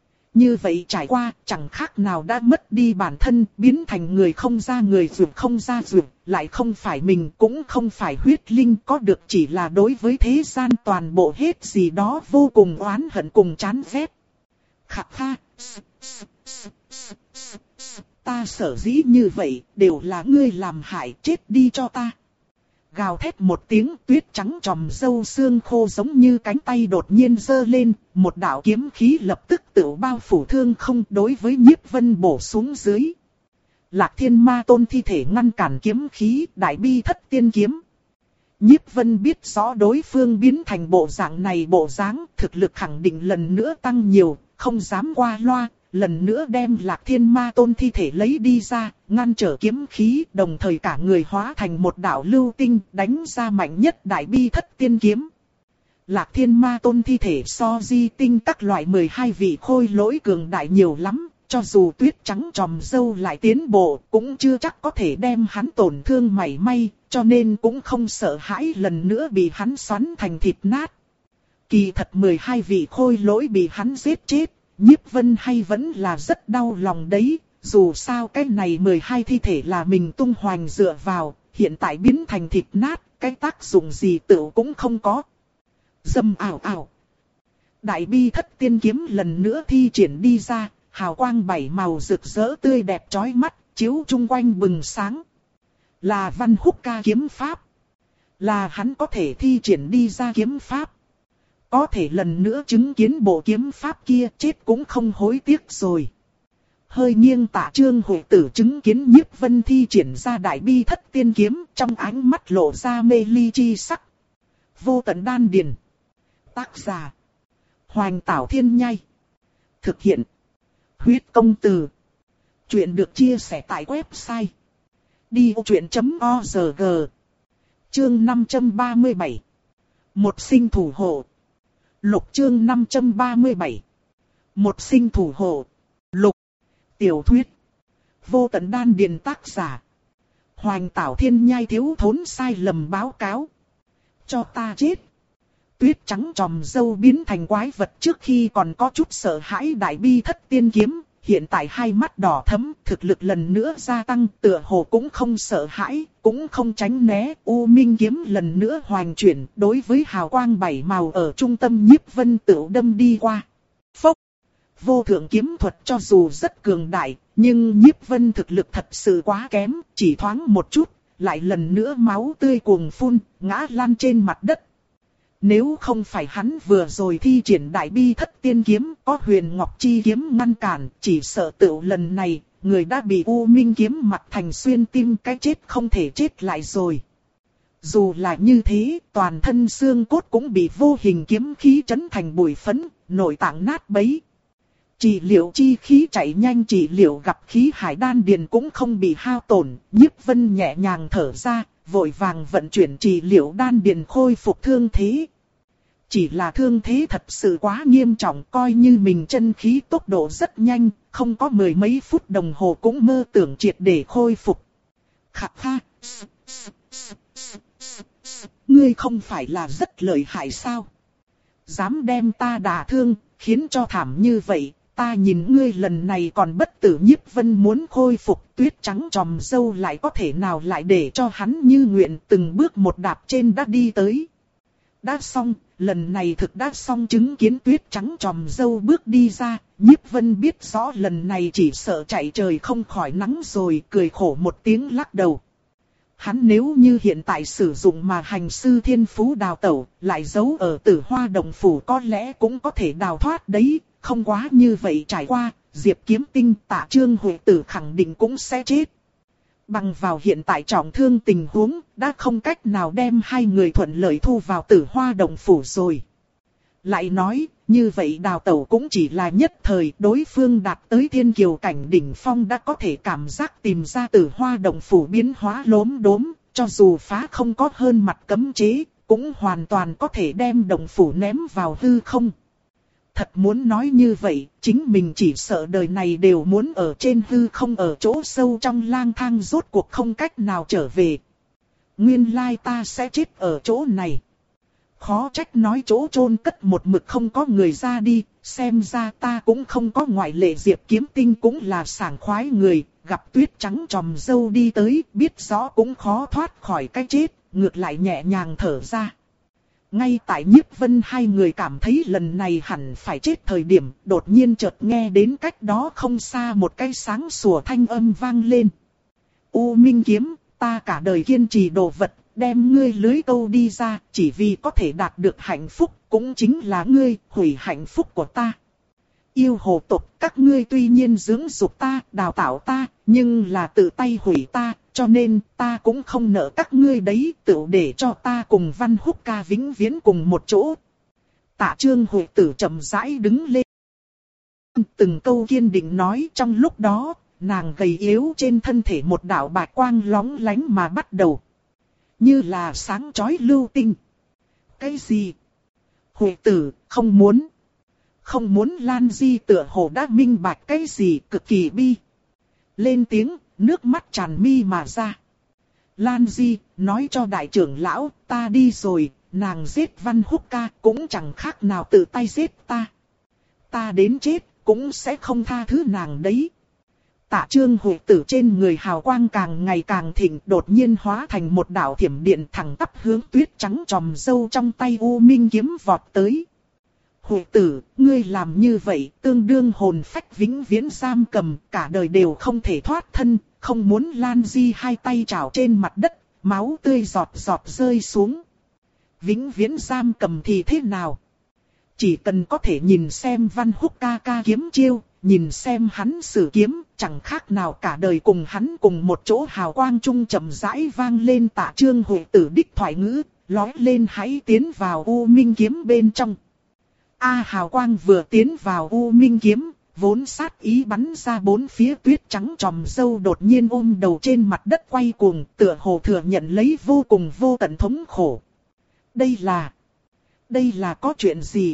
Như vậy trải qua, chẳng khác nào đã mất đi bản thân, biến thành người không ra người ruột không ra ruột, lại không phải mình cũng không phải huyết linh, có được chỉ là đối với thế gian toàn bộ hết gì đó vô cùng oán hận cùng chán ghét. Khạc kha, Ta sở dĩ như vậy, đều là ngươi làm hại, chết đi cho ta. Gào thét một tiếng, tuyết trắng tròm râu xương khô giống như cánh tay đột nhiên giơ lên, một đạo kiếm khí lập tức tự bao phủ thương không, đối với Nhiếp Vân bổ xuống dưới. Lạc Thiên Ma Tôn thi thể ngăn cản kiếm khí, đại bi thất tiên kiếm. Nhiếp Vân biết rõ đối phương biến thành bộ dạng này bộ dáng, thực lực khẳng định lần nữa tăng nhiều, không dám qua loa, lần nữa đem Lạc Thiên Ma Tôn thi thể lấy đi ra, ngăn trở kiếm khí, đồng thời cả người hóa thành một đạo lưu tinh, đánh ra mạnh nhất đại bi thất tiên kiếm. Lạc Thiên Ma Tôn thi thể so di tinh các loại mười hai vị khôi lỗi cường đại nhiều lắm, cho dù tuyết trắng tròm râu lại tiến bộ, cũng chưa chắc có thể đem hắn tổn thương mảy may, cho nên cũng không sợ hãi lần nữa bị hắn xoắn thành thịt nát. Kỳ thật mười hai vị khôi lỗi bị hắn giết chết, Nhiếp Vân hay vẫn là rất đau lòng đấy, dù sao cái này mười hai thi thể là mình tung hoành dựa vào, hiện tại biến thành thịt nát, cái tác dụng gì tựu cũng không có. Dầm ảo ảo. Đại bi thất tiên kiếm lần nữa thi triển đi ra, hào quang bảy màu rực rỡ tươi đẹp chói mắt, chiếu chung quanh bừng sáng. Là Văn Húc Ca kiếm pháp. Là hắn có thể thi triển đi ra kiếm pháp. Có thể lần nữa chứng kiến bộ kiếm pháp kia, chết cũng không hối tiếc rồi. Hơi nghiêng Tạ Trương Hội Tử chứng kiến Nhiếp Vân thi triển ra đại bi thất tiên kiếm, trong ánh mắt lộ ra mê ly chi sắc. Vô Tận Đan Điền. Tác giả: Hoành Tảo Thiên Nhai. Thực hiện: Huyết Công Từ. Chuyện được chia sẻ tại website đi ô chuyện chấm org. Chương năm trăm ba mươi bảy. Một sinh thủ hộ. Lục chương năm trăm ba mươi bảy. Một sinh thủ hộ. Lục. Tiểu thuyết. Vô Tận Đan Điền. Tác giả: Hoành Tảo Thiên Nhai. Thiếu thốn sai lầm báo cáo. Cho ta chết. Tuyết trắng tròm râu biến thành quái vật trước khi còn có chút sợ hãi đại bi thất tiên kiếm, hiện tại hai mắt đỏ thẫm, thực lực lần nữa gia tăng, tựa hồ cũng không sợ hãi, cũng không tránh né, U Minh kiếm lần nữa hoành chuyển, đối với hào quang bảy màu ở trung tâm Nhiếp Vân tựu đâm đi qua. Phốc! Vô thượng kiếm thuật cho dù rất cường đại, nhưng Nhiếp Vân thực lực thật sự quá kém, chỉ thoáng một chút, lại lần nữa máu tươi cuồng phun, ngã lăn trên mặt đất. Nếu không phải hắn vừa rồi thi triển đại bi thất tiên kiếm, có Huyền Ngọc Chi kiếm ngăn cản, chỉ sợ tựu lần này, người đã bị U Minh kiếm mặt thành xuyên tim, cái chết không thể chết lại rồi. Dù là như thế, toàn thân xương cốt cũng bị vô hình kiếm khí chấn thành bụi phấn, nội tạng nát bấy. Trị liệu chi khí chạy nhanh, trị liệu gặp khí hải đan điền cũng không bị hao tổn, Nhiếp Vân nhẹ nhàng thở ra, vội vàng vận chuyển trị liệu đan điền khôi phục thương thế. Chỉ là thương thế thật sự quá nghiêm trọng, coi như mình chân khí tốc độ rất nhanh, không có mười mấy phút đồng hồ cũng mơ tưởng triệt để khôi phục. Khắc ha! Ngươi không phải là rất lợi hại sao? Dám đem ta đả thương, khiến cho thảm như vậy, ta nhìn ngươi lần này còn bất tử. Nhiếp Vân muốn khôi phục, tuyết trắng tròm râu lại có thể nào lại để cho hắn như nguyện từng bước một đạp trên đã đi tới. Đã xong, lần này thực đã xong, chứng kiến tuyết trắng tròm râu bước đi ra, Nhiếp Vân biết rõ lần này chỉ sợ chạy trời không khỏi nắng rồi, cười khổ một tiếng lắc đầu. Hắn nếu như hiện tại sử dụng mà hành sư thiên phú đào tẩu, lại giấu ở Tử Hoa Đồng Phủ có lẽ cũng có thể đào thoát đấy, không quá như vậy trải qua, Diệp Kiếm Tinh, Tạ Trương Hội Tử khẳng định cũng sẽ chết. Bằng vào hiện tại trọng thương tình huống, đã không cách nào đem hai người thuận lợi thu vào Tử Hoa Đồng Phủ rồi. Lại nói, như vậy đào tẩu cũng chỉ là nhất thời, đối phương đạt tới thiên kiều cảnh đỉnh phong đã có thể cảm giác tìm ra Tử Hoa Đồng Phủ biến hóa lốm đốm, cho dù phá không có hơn mặt cấm chế, cũng hoàn toàn có thể đem đồng phủ ném vào hư không. Thật muốn nói như vậy, chính mình chỉ sợ đời này đều muốn ở trên hư không, ở chỗ sâu trong lang thang rốt cuộc không cách nào trở về. Nguyên lai ta sẽ chết ở chỗ này. Khó trách nói chỗ chôn cất một mực không có người ra đi, xem ra ta cũng không có ngoại lệ. Diệp Kiếm Tinh cũng là sảng khoái người, gặp tuyết trắng tròm râu đi tới, biết rõ cũng khó thoát khỏi cái chết, ngược lại nhẹ nhàng thở ra. Ngay tại Nhiếp Vân hai người cảm thấy lần này hẳn phải chết thời điểm, đột nhiên chợt nghe đến cách đó không xa một cái sáng sủa thanh âm vang lên. U Minh kiếm, ta cả đời kiên trì đồ vật, đem ngươi lưới câu đi ra, chỉ vì có thể đạt được hạnh phúc, cũng chính là ngươi, hủy hạnh phúc của ta. Yêu hồ tộc, các ngươi tuy nhiên dưỡng dục ta, đào tạo ta, nhưng là tự tay hủy ta, cho nên ta cũng không nợ các ngươi đấy, tự để cho ta cùng Văn Húc ca vĩnh viễn cùng một chỗ. Tạ Trương Hội Tử chậm rãi đứng lên. Từng câu kiên định nói, trong lúc đó, nàng gầy yếu trên thân thể một đạo bạch quang lóng lánh mà bắt đầu. Như là sáng chói lưu tinh. Cái gì? Hội Tử, không muốn. Không muốn. Lan Di tựa hồ đã minh bạch cái gì, cực kỳ bi. Lên tiếng, nước mắt tràn mi mà ra. Lan Di, nói cho đại trưởng lão, ta đi rồi, nàng giết Văn Húc ca cũng chẳng khác nào tự tay giết ta. Ta đến chết, cũng sẽ không tha thứ nàng đấy. Tạ Trương Hội Tử trên người hào quang càng ngày càng thịnh, đột nhiên hóa thành một đạo thiểm điện thẳng tắp hướng tuyết trắng tròm dâu trong tay U Minh kiếm vọt tới. Hội Tử, ngươi làm như vậy, tương đương hồn phách vĩnh viễn giam cầm, cả đời đều không thể thoát thân, không muốn. Lan Di hai tay trào trên mặt đất, máu tươi giọt giọt rơi xuống. Vĩnh viễn giam cầm thì thế nào? Chỉ cần có thể nhìn xem Văn Húc ca ca kiếm chiêu, nhìn xem hắn sử kiếm, chẳng khác nào cả đời cùng hắn cùng một chỗ. Hào quang trung chậm rãi vang lên. Tạ Trương Hội Tử đích thoại ngữ, lói lên hãy tiến vào U Minh kiếm bên trong. A hào quang vừa tiến vào U Minh kiếm, vốn sát ý bắn ra bốn phía. Tuyết trắng tròm dâu đột nhiên ôm đầu trên mặt đất quay cuồng, tựa hồ thừa nhận lấy vô cùng vô tận thống khổ. Đây là... Đây là có chuyện gì?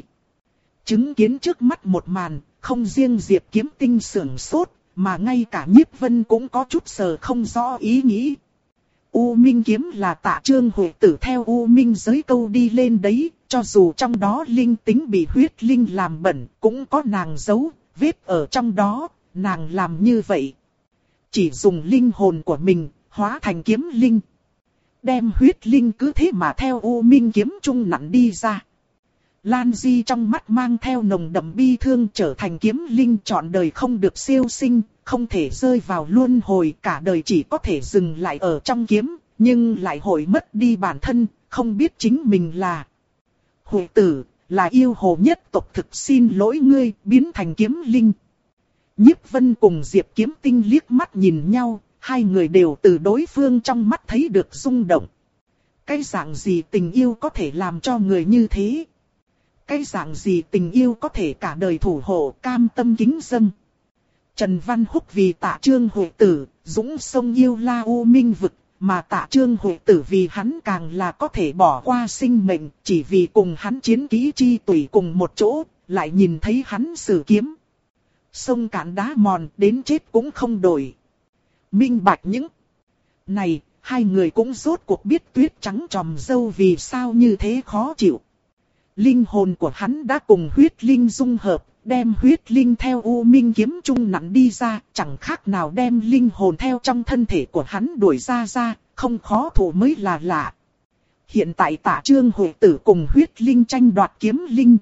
Chứng kiến trước mắt một màn, không riêng Diệp Kiếm Tinh sửng sốt, mà ngay cả Nhiếp Vân cũng có chút sờ không rõ ý nghĩ. U Minh kiếm là Tạ Trương Hội Tử theo U Minh giới câu đi lên đấy, cho dù trong đó linh tính bị huyết linh làm bẩn, cũng có nàng giấu, vết ở trong đó, nàng làm như vậy. Chỉ dùng linh hồn của mình, hóa thành kiếm linh. Đem huyết linh cứ thế mà theo U Minh kiếm trung nặn đi ra. Lan Di trong mắt mang theo nồng đậm bi thương, trở thành kiếm linh trọn đời không được siêu sinh, không thể rơi vào luân hồi, cả đời chỉ có thể dừng lại ở trong kiếm, nhưng lại hội mất đi bản thân, không biết chính mình là. Hội Tử, là yêu hồ nhất tộc, thực xin lỗi ngươi, biến thành kiếm linh. Nhiếp Vân cùng Diệp Kiếm Tinh liếc mắt nhìn nhau, hai người đều từ đối phương trong mắt thấy được rung động. Cái dạng gì tình yêu có thể làm cho người như thế? Cái dạng gì tình yêu có thể cả đời thủ hộ, cam tâm kính dâng? Trần Văn Húc vì Tạ Trương Hội Tử, dũng sông yêu la U Minh vực, mà Tạ Trương Hội Tử vì hắn càng là có thể bỏ qua sinh mệnh, chỉ vì cùng hắn chiến kỹ chi tùy cùng một chỗ, lại nhìn thấy hắn sử kiếm. Sông cạn đá mòn, đến chết cũng không đổi. Minh bạch những này, hai người cũng rốt cuộc biết tuyết trắng tròm dâu vì sao như thế khó chịu. Linh hồn của hắn đã cùng huyết linh dung hợp, đem huyết linh theo U Minh kiếm trung nặn đi ra, chẳng khác nào đem linh hồn theo trong thân thể của hắn đuổi ra ra, không khó thủ mới là lạ. Hiện tại Tạ Trương Hội Tử cùng huyết linh tranh đoạt kiếm linh,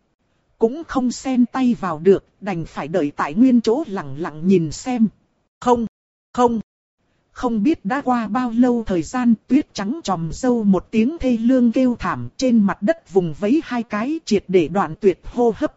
cũng không xen tay vào được, đành phải đợi tại nguyên chỗ lặng lặng nhìn xem. Không, không, không biết đã qua bao lâu thời gian, tuyết trắng tròm dâu một tiếng thê lương kêu thảm, trên mặt đất vùng vẫy hai cái, triệt để đoạn tuyệt hô hấp.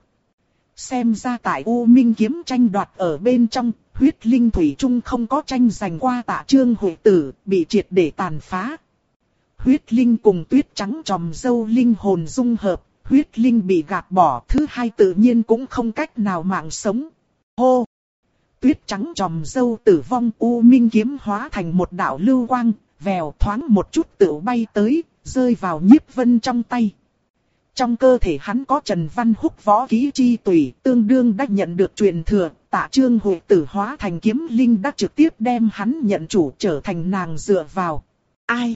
Xem ra tại U Minh kiếm tranh đoạt ở bên trong, huyết linh thủy chung không có tranh giành qua Tạ Trương Hội Tử, bị triệt để tàn phá. Huyết linh cùng tuyết trắng tròm dâu linh hồn dung hợp, huyết linh bị gạt bỏ, thứ hai tự nhiên cũng không cách nào mạng sống. Hô! Tuyết trắng tròm dâu tử vong, U Minh kiếm hóa thành một đạo lưu quang, vèo thoáng một chút tựu bay tới, rơi vào Nhiếp Vân trong tay. Trong cơ thể hắn có Trần Văn Húc võ kỹ chi tùy, tương đương đã nhận được truyền thừa, Tạ Trương Hội Tử hóa thành kiếm linh đã trực tiếp đem hắn nhận chủ, trở thành nàng dựa vào. Ai?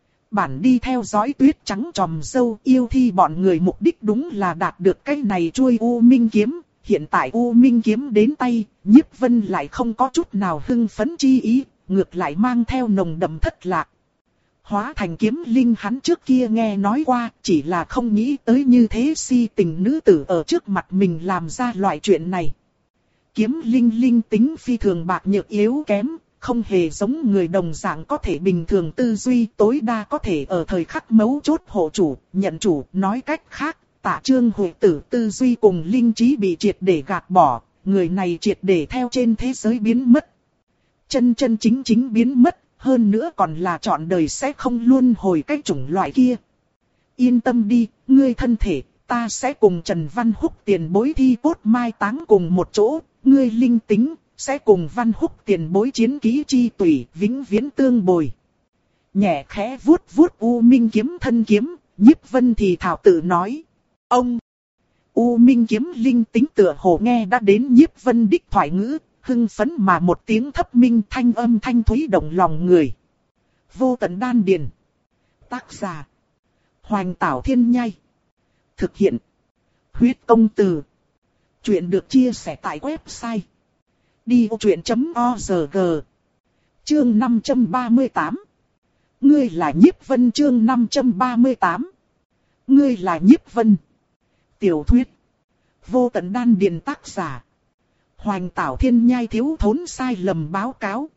Bản đi theo dõi tuyết trắng tròm dâu yêu thi bọn người mục đích đúng là đạt được cái này chuôi U Minh kiếm. Hiện tại U Minh kiếm đến tay, Nhiếp Vân lại không có chút nào hưng phấn chi ý, ngược lại mang theo nồng đậm thất lạc. Hóa thành kiếm linh hắn trước kia nghe nói qua, chỉ là không nghĩ tới như thế si tình nữ tử ở trước mặt mình làm ra loại chuyện này. Kiếm linh linh tính phi thường bạc nhược yếu kém, không hề giống người đồng dạng có thể bình thường tư duy, tối đa có thể ở thời khắc mấu chốt hộ chủ, nhận chủ. Nói cách khác, Tạ Trương Huệ Tử tư duy cùng linh trí bị triệt để gạt bỏ, người này triệt để theo trên thế giới biến mất. Chân chân chính chính biến mất, hơn nữa còn là trọn đời sẽ không luân hồi cái chủng loại kia. Yên tâm đi, ngươi thân thể, ta sẽ cùng Trần Văn Húc tiền bối thi cốt mai táng cùng một chỗ, ngươi linh tính, sẽ cùng Văn Húc tiền bối chiến ký chi tùy, vĩnh viễn tương bồi. Nhẹ khẽ vuốt vuốt U Minh kiếm thân kiếm, Nhiếp Vân thì thảo tự nói. Ông! U Minh kiếm linh tính tựa hồ nghe đã đến Nhiếp Vân đích thoại ngữ, hưng phấn mà một tiếng thấp minh thanh âm thanh thúy động lòng người. Vô tận đan điền. Tác giả. Hoành Tảo Thiên Nhai. Thực hiện. Huyết Công Từ. Chuyện được chia sẻ tại website. đi ô chuyện chấm org. Chương năm trăm ba mươi tám. Ngươi là Nhiếp Vân. Chương năm trăm ba mươi tám. Ngươi là Nhiếp Vân. Tiểu thuyết. Vô tận đan điền. Tác giả. Hoành Tảo Thiên Nhai thiếu thốn sai lầm báo cáo.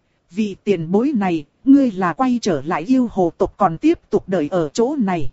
Vị tiền bối này, ngươi là quay trở lại yêu hồ tộc còn tiếp tục đợi ở chỗ này.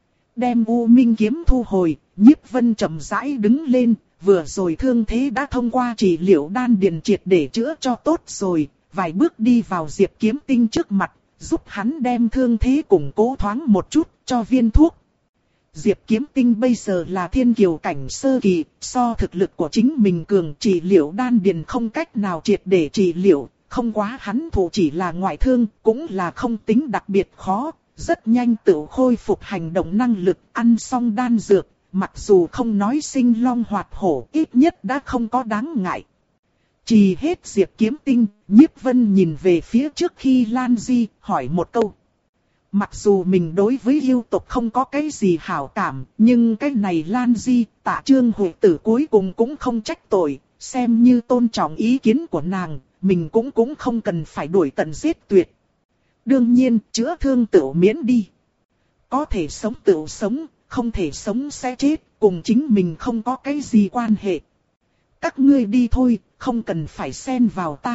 Đem U Minh kiếm thu hồi, Nhiếp Vân chậm rãi đứng lên, vừa rồi thương thế đã thông qua trị liệu đan điền triệt để chữa cho tốt rồi, vài bước đi vào Diệp Kiếm Tinh trước mặt, giúp hắn đem thương thế củng cố thoáng một chút, cho viên thuốc. Diệp Kiếm Tinh bây giờ là thiên kiều cảnh sơ kỳ, so thực lực của chính mình cường, trị liệu đan điền không cách nào triệt để trị liệu, không quá hắn thủ chỉ là ngoại thương, cũng là không tính đặc biệt khó, rất nhanh tự khôi phục hành động năng lực, ăn xong đan dược, mặc dù không nói sinh long hoạt hổ, ít nhất đã không có đáng ngại. Trì hết Diệp Kiếm Tinh, Nhiếp Vân nhìn về phía trước khi Lan Di, hỏi một câu. Mặc dù mình đối với yêu tộc không có cái gì hảo cảm, nhưng cái này Lan Di, Tạ Trương Huệ Tử cuối cùng cũng không trách tội, xem như tôn trọng ý kiến của nàng, mình cũng cũng không cần phải đuổi tận giết tuyệt. Đương nhiên, chữa thương tựu miễn đi. Có thể sống tựu sống, không thể sống sẽ chết, cùng chính mình không có cái gì quan hệ. Các ngươi đi thôi, không cần phải xen vào ta.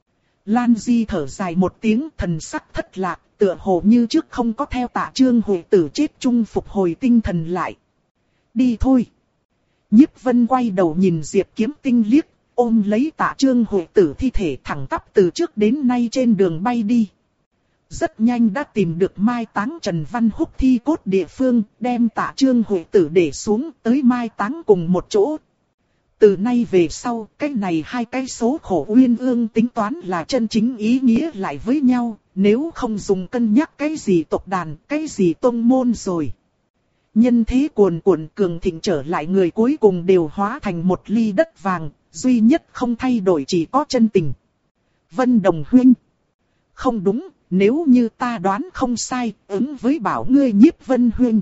Lan Di thở dài một tiếng, thần sắc thất lạc, tựa hồ như trước không có theo Tạ Trương Huệ Tử chết chung phục hồi tinh thần lại. Đi thôi. Nhiếp Vân quay đầu nhìn Diệp Kiếm Tinh liếc, ôm lấy Tạ Trương Huệ Tử thi thể thẳng tắp từ trước đến nay trên đường bay đi. Rất nhanh đã tìm được mai táng Trần Văn Húc thi cốt địa phương, đem Tạ Trương Huệ Tử để xuống tới mai táng cùng một chỗ. Từ nay về sau, cái này hai cái số khổ uyên ương tính toán là chân chính ý nghĩa lại với nhau, nếu không dùng cân nhắc cái gì tộc đàn, cái gì tông môn rồi. Nhân thế cuồn cuộn cường thịnh trở lại người cuối cùng đều hóa thành một ly đất vàng, duy nhất không thay đổi chỉ có chân tình. Vân Đồng huynh. Không đúng, nếu như ta đoán không sai, ứng với bảo ngươi Nhiếp Vân huynh.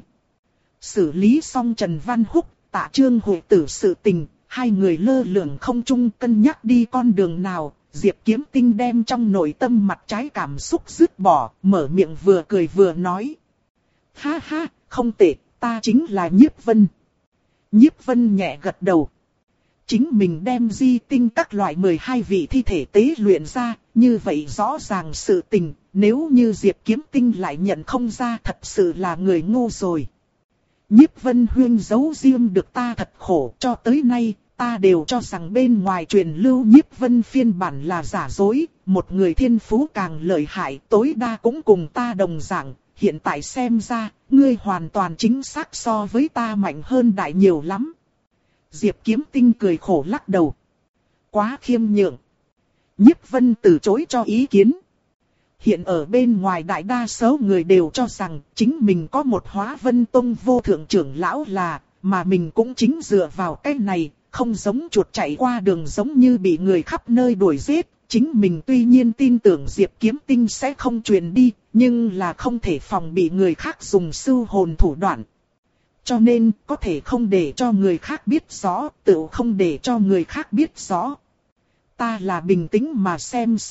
Xử lý xong Trần Văn Húc, Tạ Trương Huệ Tử sự tình, hai người lơ lửng không trung cân nhắc đi con đường nào. Diệp Kiếm Tinh đem trong nội tâm mặt trái cảm xúc dứt bỏ, mở miệng vừa cười vừa nói. Ha ha, không tệ, ta chính là Nhiếp Vân. Nhiếp Vân nhẹ gật đầu. Chính mình đem di tinh các loại mười hai vị thi thể tế luyện ra, như vậy rõ ràng sự tình, nếu như Diệp Kiếm Tinh lại nhận không ra thật sự là người ngu rồi. Nhiếp Vân huyên giấu riêng được ta thật khổ, cho tới nay, ta đều cho rằng bên ngoài truyền lưu Nhiếp Vân phiên bản là giả dối, một người thiên phú càng lợi hại, tối đa cũng cùng ta đồng dạng, hiện tại xem ra, ngươi hoàn toàn chính xác so với ta mạnh hơn đại nhiều lắm. Diệp Kiếm Tinh cười khổ lắc đầu. Quá khiêm nhượng. Nhiếp Vân từ chối cho ý kiến. Hiện ở bên ngoài đại đa số người đều cho rằng chính mình có một Hóa Vân Tông vô thượng trưởng lão là, mà mình cũng chính dựa vào cái này, không giống chuột chạy qua đường giống như bị người khắp nơi đuổi giết. Chính mình tuy nhiên tin tưởng Diệp Kiếm Tinh sẽ không truyền đi, nhưng là không thể phòng bị người khác dùng sưu hồn thủ đoạn. Cho nên, có thể không để cho người khác biết rõ, tự không để cho người khác biết rõ. Ta là bình tĩnh mà xem xét,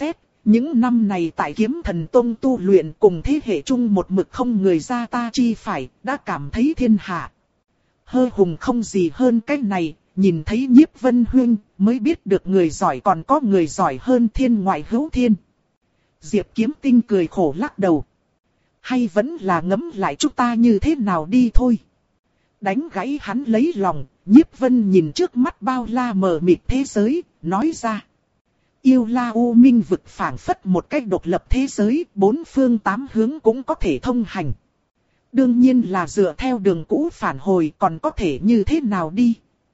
Những năm này tại Kiếm Thần Tông tu luyện cùng thế hệ chung một mực không người ra ta chi phải, đã cảm thấy thiên hạ hơ hùng không gì hơn cái này, nhìn thấy Nhiếp Vân Huynh mới biết được người giỏi còn có người giỏi hơn thiên ngoại hữu thiên. Diệp Kiếm Tinh cười khổ lắc đầu. Hay vẫn là ngẫm lại chúng ta như thế nào đi thôi. Đánh gãy hắn lấy lòng, Nhiếp Vân nhìn trước mắt bao la mờ mịt thế giới, nói ra. Yêu La U Minh vực phảng phất một cách độc lập thế giới, bốn phương tám hướng cũng có thể thông hành. Đương nhiên là dựa theo đường cũ phản hồi, còn có thể như thế nào đi.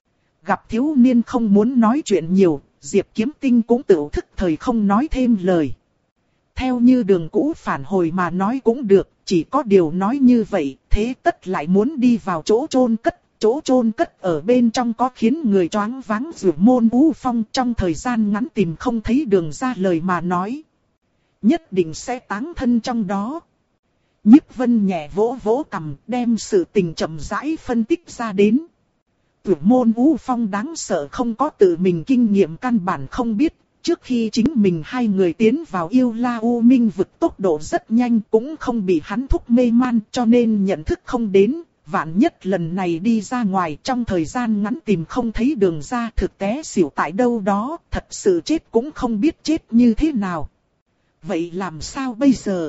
Gặp thiếu niên không muốn nói chuyện nhiều, Diệp Kiếm Tinh cũng tự thức thời không nói thêm lời. Theo như đường cũ phản hồi mà nói cũng được, chỉ có điều nói như vậy, thế tất lại muốn đi vào chỗ chôn cất. Chỗ chôn cất ở bên trong có khiến người choáng váng rủi môn u phong, trong thời gian ngắn tìm không thấy đường ra lời mà nói. Nhất định sẽ táng thân trong đó. Nhiếp Vân nhẹ vỗ vỗ cằm, đem sự tình chậm rãi phân tích ra đến. Rủi môn u phong đáng sợ không có tự mình kinh nghiệm căn bản không biết. Trước khi chính mình hai người tiến vào Yêu La U Minh vực tốc độ rất nhanh, cũng không bị hắn thúc mê man, cho nên nhận thức không đến. Vạn nhất lần này đi ra ngoài trong thời gian ngắn tìm không thấy đường ra, thực tế xỉu tại đâu đó, thật sự chết cũng không biết chết như thế nào. Vậy làm sao bây giờ?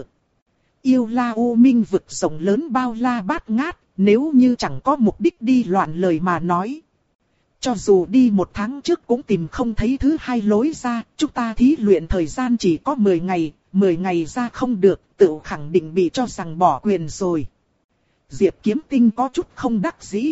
Yêu La U Minh vực rộng lớn bao la bát ngát, nếu như chẳng có mục đích đi loạn lời mà nói. Cho dù đi một tháng trước cũng tìm không thấy thứ hai lối ra, chúng ta thí luyện thời gian chỉ có mười ngày, mười ngày ra không được, tự khẳng định bị cho rằng bỏ quyền rồi. Diệp Kiếm Tinh có chút không đắc dĩ.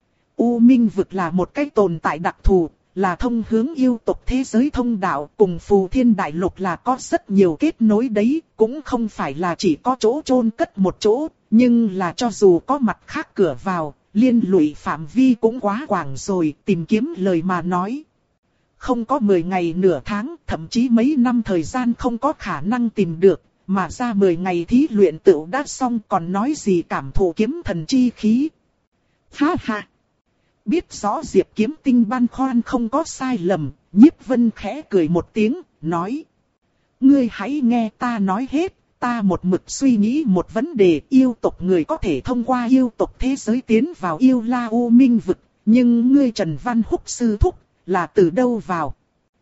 U Minh vực là một cái tồn tại đặc thù, là thông hướng yêu tộc thế giới thông đạo, cùng Phù Thiên Đại Lục là có rất nhiều kết nối đấy, cũng không phải là chỉ có chỗ chôn cất một chỗ, nhưng là cho dù có mặt khác cửa vào, liên lụy phạm vi cũng quá quảng rồi, tìm kiếm lời mà nói. Không có mười ngày nửa tháng, thậm chí mấy năm thời gian không có khả năng tìm được. Mà ra mười ngày thí luyện tựu đã xong còn nói gì cảm thụ kiếm thần chi khí. Ha ha! Biết rõ Diệp Kiếm Tinh băn khoăn không có sai lầm, Nhiếp Vân khẽ cười một tiếng, nói. Ngươi hãy nghe ta nói hết, ta một mực suy nghĩ một vấn đề, yêu tộc người có thể thông qua yêu tộc thế giới tiến vào Yêu La U Minh vực, nhưng ngươi Trần Văn Húc sư thúc, là từ đâu vào?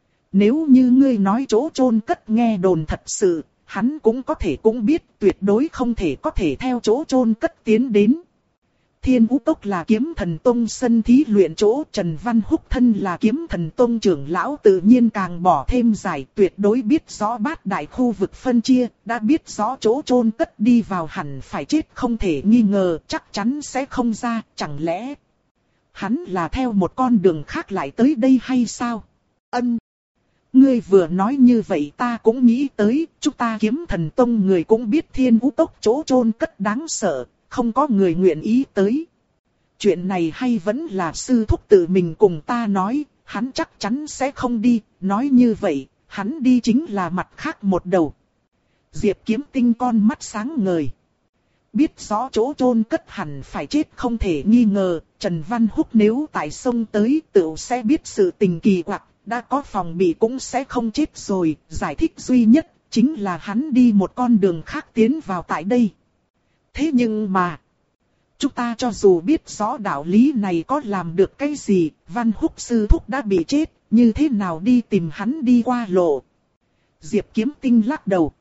Nếu như ngươi nói chỗ chôn cất nghe đồn thật sự, hắn cũng có thể cũng biết tuyệt đối không thể có thể theo chỗ chôn cất tiến đến. Thiên Vũ Tốc là Kiếm Thần Tông sân thí luyện chỗ, Trần Văn Húc thân là Kiếm Thần Tông trưởng lão tự nhiên càng bỏ thêm giải, tuyệt đối biết rõ bát đại khu vực phân chia, đã biết rõ chỗ chôn cất đi vào hẳn phải chết không thể nghi ngờ, chắc chắn sẽ không ra, chẳng lẽ hắn là theo một con đường khác lại tới đây hay sao? Ân. Ngươi vừa nói như vậy ta cũng nghĩ tới, chúng ta Kiếm Thần Tông người cũng biết Thiên Vũ Tốc chỗ chôn cất đáng sợ, không có người nguyện ý tới. Chuyện này hay vẫn là sư thúc tự mình cùng ta nói, hắn chắc chắn sẽ không đi, nói như vậy, hắn đi chính là mặt khác một đầu. Diệp Kiếm Tinh con mắt sáng ngời. Biết rõ chỗ chôn cất hẳn phải chết không thể nghi ngờ, Trần Văn Húc nếu tại sông tới tự sẽ biết sự tình kỳ quặc. Đã có phòng bị cũng sẽ không chết rồi, giải thích duy nhất chính là hắn đi một con đường khác tiến vào tại đây. Thế nhưng mà, chúng ta cho dù biết rõ đạo lý này có làm được cái gì, Văn Húc sư thúc đã bị chết, như thế nào đi tìm hắn đi qua lộ? Diệp Kiếm Tinh lắc đầu.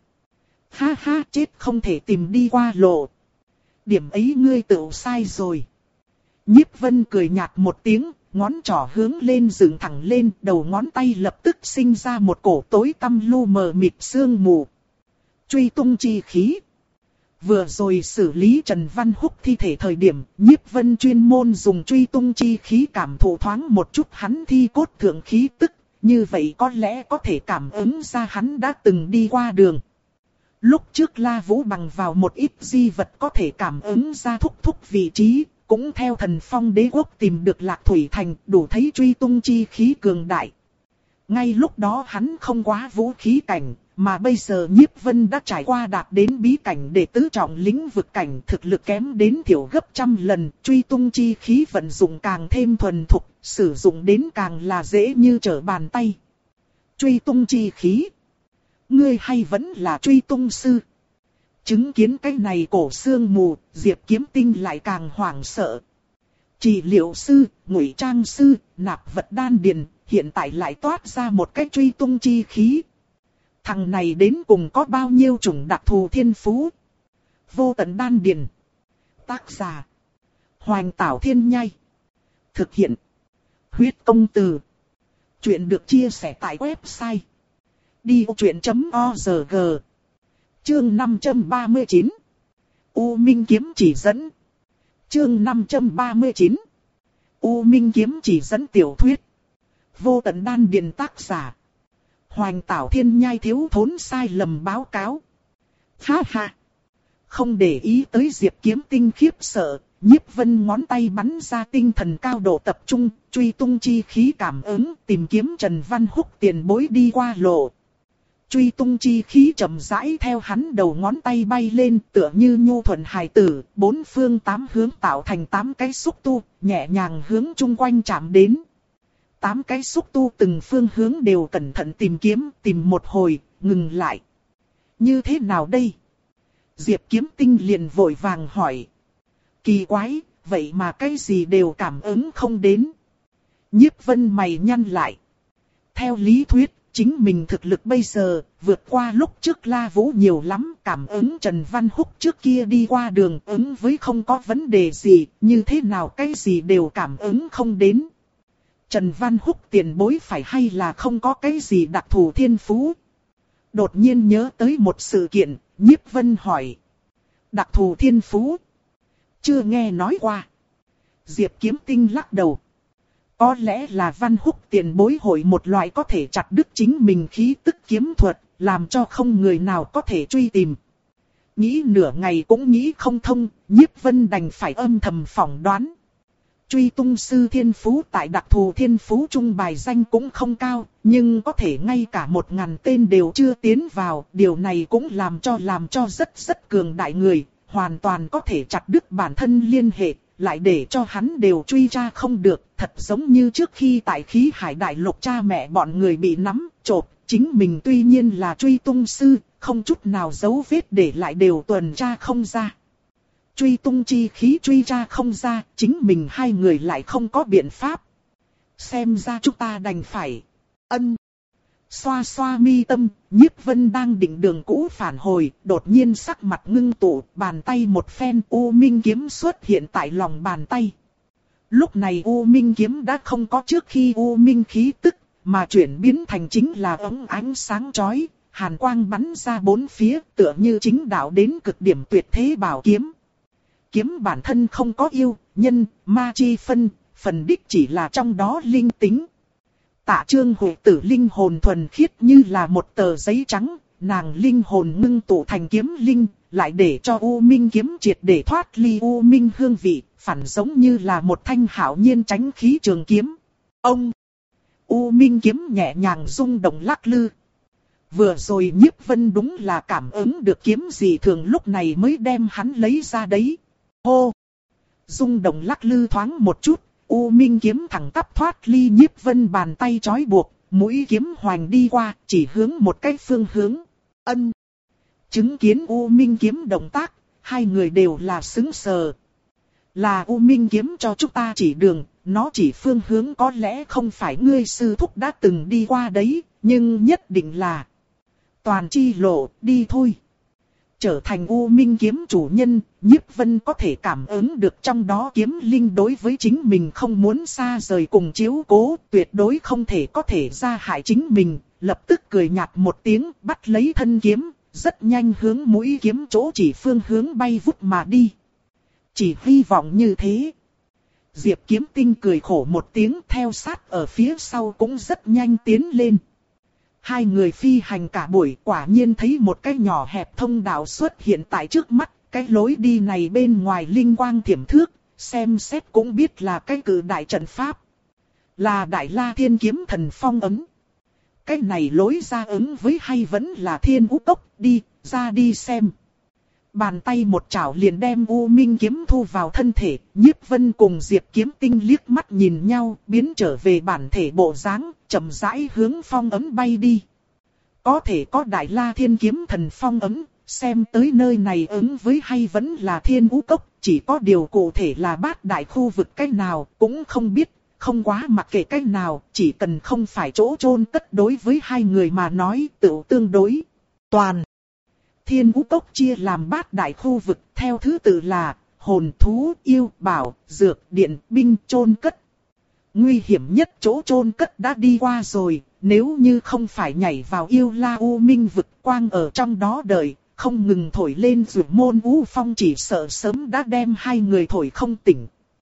Ha ha, chết không thể tìm đi qua lộ. Điểm ấy ngươi tự sai rồi. Nhiếp Vân cười nhạt một tiếng. Ngón trỏ hướng lên dựng thẳng lên, đầu ngón tay lập tức sinh ra một cổ tối tăm lu mờ mịt sương mù. Truy tung chi khí. Vừa rồi xử lý Trần Văn Húc thi thể thời điểm, Nhiếp Vân chuyên môn dùng truy tung chi khí cảm thụ thoáng một chút hắn thi cốt thượng khí tức, như vậy có lẽ có thể cảm ứng ra hắn đã từng đi qua đường. Lúc trước La Vũ bằng vào một ít di vật có thể cảm ứng ra thúc thúc vị trí. Cũng theo Thần Phong Đế Quốc tìm được Lạc Thủy Thành, đủ thấy truy tung chi khí cường đại. Ngay lúc đó hắn không quá vũ khí cảnh, mà bây giờ Nhiếp Vân đã trải qua đạt đến bí cảnh để tứ trọng lĩnh vực cảnh, thực lực kém đến thiểu gấp trăm lần, truy tung chi khí vận dụng càng thêm thuần thục, sử dụng đến càng là dễ như trở bàn tay. Truy tung chi khí. Ngươi hay vẫn là truy tung sư? Chứng kiến cái này cổ xương mù, Diệp Kiếm Tinh lại càng hoảng sợ. Trị liệu sư, ngụy trang sư, nạp vật đan điền, hiện tại lại toát ra một cái truy tung chi khí. Thằng này đến cùng có bao nhiêu chủng đặc thù thiên phú? Vô tận đan điền. Tác giả: Hoành Tảo Thiên Nhai. Thực hiện: Huyết Công Từ. Chuyện được chia sẻ tại website đi vô chuyện chấm org. Chương năm trăm ba mươi chín. U Minh Kiếm Chỉ Dẫn. Chương năm trăm ba mươi chín. U Minh Kiếm Chỉ Dẫn tiểu thuyết. Vô tận đan điền. Tác giả: Hoành Tảo Thiên Nhai. Thiếu thốn sai lầm báo cáo. Ha ha. Không để ý tới Diệp Kiếm Tinh khiếp sợ, Nhiếp Vân ngón tay bắn ra tinh thần cao độ tập trung, truy tung chi khí cảm ứng, tìm kiếm Trần Văn Húc tiền bối đi qua lộ. Truy tung chi khí chậm rãi theo hắn đầu ngón tay bay lên, tựa như nhu thuận hài tử, bốn phương tám hướng tạo thành tám cái xúc tu, nhẹ nhàng hướng chung quanh chạm đến. Tám cái xúc tu từng phương hướng đều cẩn thận tìm kiếm, tìm một hồi, ngừng lại. Như thế nào đây? Diệp Kiếm Tinh liền vội vàng hỏi. Kỳ quái, vậy mà cái gì đều cảm ứng không đến. Nhiếp Vân mày nhăn lại. Theo lý thuyết, chính mình thực lực bây giờ, vượt qua lúc trước La Vũ nhiều lắm, cảm ứng Trần Văn Húc trước kia đi qua đường ứng với không có vấn đề gì, như thế nào cái gì đều cảm ứng không đến. Trần Văn Húc tiền bối phải hay là không có cái gì đặc thù thiên phú? Đột nhiên nhớ tới một sự kiện, Nhiếp Vân hỏi. Đặc thù thiên phú? Chưa nghe nói qua. Diệp Kiếm Tinh lắc đầu. Có lẽ là Văn Húc tiền bối hội một loại có thể chặt đứt chính mình khí tức kiếm thuật, làm cho không người nào có thể truy tìm. Nghĩ nửa ngày cũng nghĩ không thông, Nhiếp Vân đành phải âm thầm phỏng đoán. Truy tung sư thiên phú tại đặc thù thiên phú trung bài danh cũng không cao, nhưng có thể ngay cả một ngàn tên đều chưa tiến vào, điều này cũng làm cho làm cho rất rất cường đại người, hoàn toàn có thể chặt đứt bản thân liên hệ, lại để cho hắn đều truy tra không được, thật giống như trước khi tại khí hải đại lục cha mẹ bọn người bị nắm, chộp, chính mình tuy nhiên là truy tung sư, không chút nào dấu vết để lại đều tuần tra không ra. Truy tung chi khí truy tra không ra, chính mình hai người lại không có biện pháp. Xem ra chúng ta đành phải. Ân. Xoa xoa mi tâm, Nhiếp Vân đang định đường cũ phản hồi, đột nhiên sắc mặt ngưng tụ, bàn tay một phen U Minh Kiếm xuất hiện tại lòng bàn tay. Lúc này U Minh Kiếm đã không có trước khi U Minh khí tức, mà chuyển biến thành chính là ống ánh sáng chói, hàn quang bắn ra bốn phía, tựa như chính đạo đến cực điểm tuyệt thế bảo kiếm. Kiếm bản thân không có yêu, nhân, ma chi phân, phần đích chỉ là trong đó linh tính. Tạ Trương Huệ Tử linh hồn thuần khiết như là một tờ giấy trắng, nàng linh hồn ngưng tụ thành kiếm linh, lại để cho U Minh Kiếm triệt để thoát ly U Minh hương vị, phản giống như là một thanh hảo nhiên tránh khí trường kiếm. Ông! U Minh Kiếm nhẹ nhàng rung động lắc lư. Vừa rồi Nhiếp Vân đúng là cảm ứng được kiếm gì thường lúc này mới đem hắn lấy ra đấy. Hô! Rung động lắc lư thoáng một chút, U Minh Kiếm thẳng tắp thoát ly Nhiếp Vân bàn tay trói buộc, mũi kiếm hoành đi qua, chỉ hướng một cái phương hướng. Ân! Chứng kiến U Minh Kiếm động tác, hai người đều là sững sờ. Là U Minh Kiếm cho chúng ta chỉ đường, nó chỉ phương hướng có lẽ không phải ngươi sư thúc đã từng đi qua đấy, nhưng nhất định là toàn chi lộ, đi thôi. Trở thành U Minh Kiếm chủ nhân, Nhiếp Vân có thể cảm ứng được trong đó kiếm linh đối với chính mình không muốn xa rời cùng chiếu cố, tuyệt đối không thể có thể ra hại chính mình, lập tức cười nhạt một tiếng, bắt lấy thân kiếm, rất nhanh hướng mũi kiếm chỗ chỉ phương hướng bay vút mà đi. Chỉ hy vọng như thế. Diệp Kiếm Tinh cười khổ một tiếng, theo sát ở phía sau cũng rất nhanh tiến lên. Hai người phi hành cả buổi, quả nhiên thấy một cái nhỏ hẹp thông đạo xuất hiện tại trước mắt, cái lối đi này bên ngoài linh quang thiểm thước, xem xét cũng biết là cái cử đại trận pháp. Là Đại La Thiên Kiếm Thần phong ấn. Cái này lối ra ứng với hay vẫn là Thiên Ú Cốc, đi, ra đi xem. Bàn tay một chảo liền đem U Minh Kiếm thu vào thân thể, Nhiếp Vân cùng Diệp Kiếm Tinh liếc mắt nhìn nhau, biến trở về bản thể bộ dáng, chậm rãi hướng phong ấn bay đi. có thể có Đại La Thiên Kiếm Thần phong ấn, xem tới nơi này ứng với hay vẫn là Thiên Vũ Cốc, chỉ có điều cụ thể là Bát Đại khu vực cách nào cũng không biết, không quá mặc kệ cách nào, chỉ cần không phải chỗ chôn cất đối với hai người mà nói tự tương đối toàn. Thiên Vũ Cốc chia làm Bát Đại khu vực theo thứ tự là hồn, thú, yêu, bảo, dược, điện, binh, chôn cất. Nguy hiểm nhất chỗ chôn cất đã đi qua rồi, nếu như không phải nhảy vào yêu la u minh vực quang ở trong đó đợi, không ngừng thổi lên rượu môn u phong chỉ sợ sớm đã đem hai người thổi không tỉnh.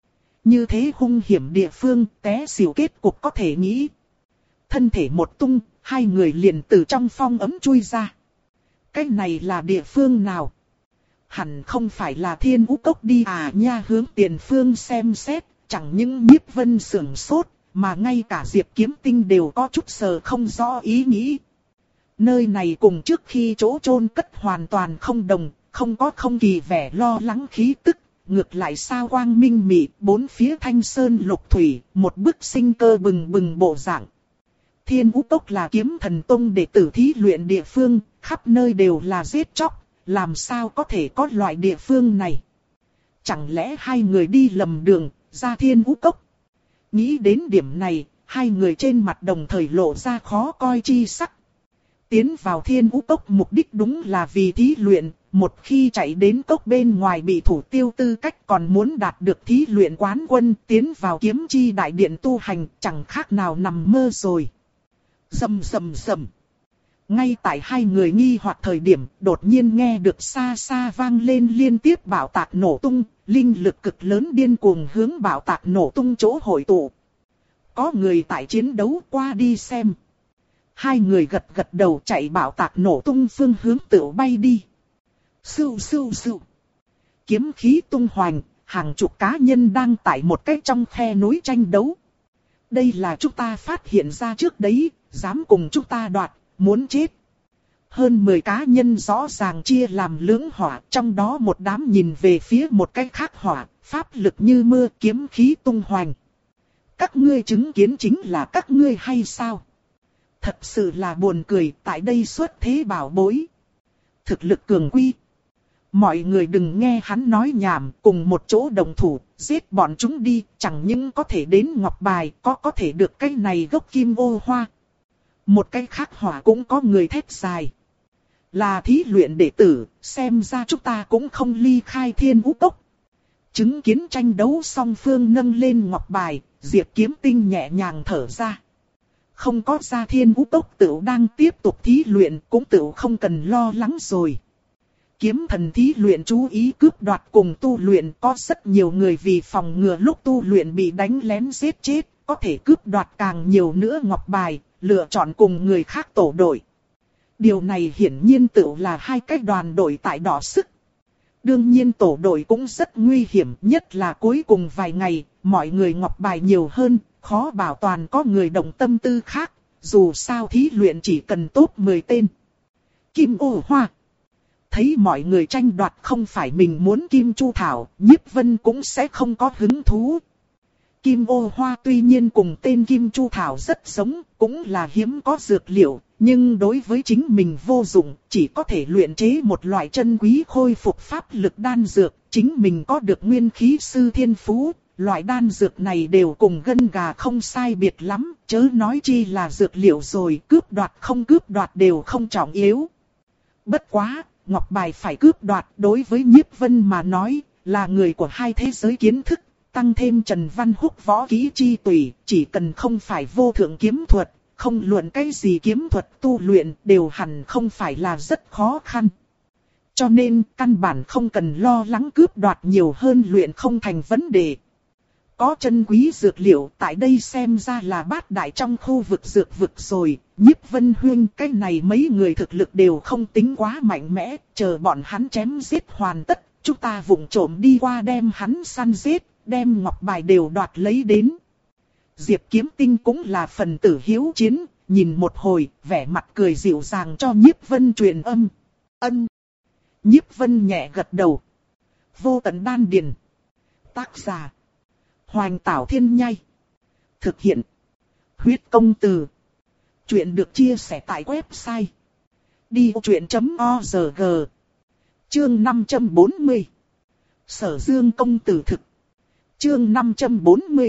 Như thế hung hiểm địa phương, té xỉu kết cục có thể nghĩ. Thân thể một tung, hai người liền từ trong phong ấm chui ra. Cái này là địa phương nào? Hẳn không phải là Thiên Vũ Cốc đi à nha, hướng tiền phương xem xét, chẳng những Nhiếp Vân sửng sốt, mà ngay cả Diệp Kiếm Tinh đều có chút sờ không rõ ý nghĩ. Nơi này cùng trước khi chỗ chôn cất hoàn toàn không đồng, không có không kỳ vẻ lo lắng khí tức, ngược lại sao quang minh mị, bốn phía thanh sơn lục thủy, một bức sinh cơ bừng bừng bộ dạng. Thiên Vũ Cốc là Kiếm Thần Tông đệ tử thí luyện địa phương, khắp nơi đều là giết chóc, làm sao có thể có loại địa phương này? Chẳng lẽ hai người đi lầm đường, ra Thiên Vũ Cốc? Nghĩ đến điểm này, hai người trên mặt đồng thời lộ ra khó coi chi sắc. Tiến vào Thiên Vũ Cốc mục đích đúng là vì thí luyện, một khi chạy đến cốc bên ngoài bị thủ tiêu tư cách còn muốn đạt được thí luyện quán quân, tiến vào kiếm chi đại điện tu hành, chẳng khác nào nằm mơ rồi. Rầm rầm rầm. Ngay tại hai người nghi hoặc thời điểm, đột nhiên nghe được xa xa vang lên liên tiếp bảo tạc nổ tung, linh lực cực lớn điên cuồng hướng bảo tạc nổ tung chỗ hội tụ. Có người tại chiến đấu, qua đi xem. Hai người gật gật đầu chạy bảo tạc nổ tung phương hướng tựu bay đi. Sưu sưu sưu. Kiếm khí tung hoành, hàng chục cá nhân đang tại một cái trong khe núi tranh đấu. Đây là chúng ta phát hiện ra trước đấy, dám cùng chúng ta đoạt, muốn chết. Hơn mười cá nhân rõ ràng chia làm lưỡng hỏa, trong đó một đám nhìn về phía một cái khác hỏa, pháp lực như mưa, kiếm khí tung hoành. Các ngươi chứng kiến chính là các ngươi hay sao? Thật sự là buồn cười, tại đây xuất thế bảo bối. Thực lực cường quy. Mọi người đừng nghe hắn nói nhảm, cùng một chỗ đồng thủ, giết bọn chúng đi, chẳng những có thể đến ngọc bài, có có thể được cái này gốc kim ô hoa. Một cái khác hỏa cũng có người thét dài. Là thí luyện đệ tử, xem ra chúng ta cũng không ly khai Thiên Vũ Cốc. Chứng kiến tranh đấu song phương nâng lên ngọc bài, Diệp Kiếm Tinh nhẹ nhàng thở ra. Không có ra Thiên Vũ Cốc tựu đang tiếp tục thí luyện, cũng tựu không cần lo lắng rồi. Kiếm thần thí luyện chú ý cướp đoạt cùng tu luyện, có rất nhiều người vì phòng ngừa lúc tu luyện bị đánh lén giết chết, có thể cướp đoạt càng nhiều nữa ngọc bài, lựa chọn cùng người khác tổ đội. Điều này hiển nhiên tự là hai cái đoàn đội tại đỏ sức. Đương nhiên tổ đội cũng rất nguy hiểm, nhất là cuối cùng vài ngày, mọi người ngọc bài nhiều hơn, khó bảo toàn có người động tâm tư khác, dù sao thí luyện chỉ cần top mười tên. Kim ô hoa. Thấy mọi người tranh đoạt không phải mình muốn Kim Chu Thảo, Nhiếp Vân cũng sẽ không có hứng thú. Kim ô hoa tuy nhiên cùng tên Kim Chu Thảo rất giống, cũng là hiếm có dược liệu, nhưng đối với chính mình vô dụng, chỉ có thể luyện chế một loại chân quý khôi phục pháp lực đan dược, chính mình có được nguyên khí sư thiên phú, loại đan dược này đều cùng gân gà không sai biệt lắm, chớ nói chi là dược liệu rồi, cướp đoạt không cướp đoạt đều không trọng yếu. Bất quá, ngọc bài phải cướp đoạt đối với Nhiếp Vân mà nói, là người của hai thế giới kiến thức. Tăng thêm Trần Văn Húc võ kỹ chi tùy, chỉ cần không phải vô thượng kiếm thuật, không luận cái gì kiếm thuật tu luyện đều hẳn không phải là rất khó khăn. Cho nên căn bản không cần lo lắng cướp đoạt nhiều hơn luyện không thành vấn đề. Có chân quý dược liệu tại đây xem ra là bát đại trong khu vực dược vực rồi, Nhiếp Vân Huyên cái này mấy người thực lực đều không tính quá mạnh mẽ, chờ bọn hắn chém giết hoàn tất, chúng ta vụng trộm đi qua đem hắn săn giết. Đem ngọc bài đều đoạt lấy đến. Diệp Kiếm Tinh cũng là phần tử hiếu chiến, nhìn một hồi, vẻ mặt cười dịu dàng cho Nhiếp Vân truyền âm. Ân. Nhiếp Vân nhẹ gật đầu. Vô tận đan điền. Tác giả. Hoành Tảo Thiên Nhai. Thực hiện. Huyết công từ. Chuyện được chia sẻ tại website. Đi vô chuyện chấm org. Chương năm trăm bốn mươi. Sở Dương công tử thực. Chương năm trăm bốn mươi.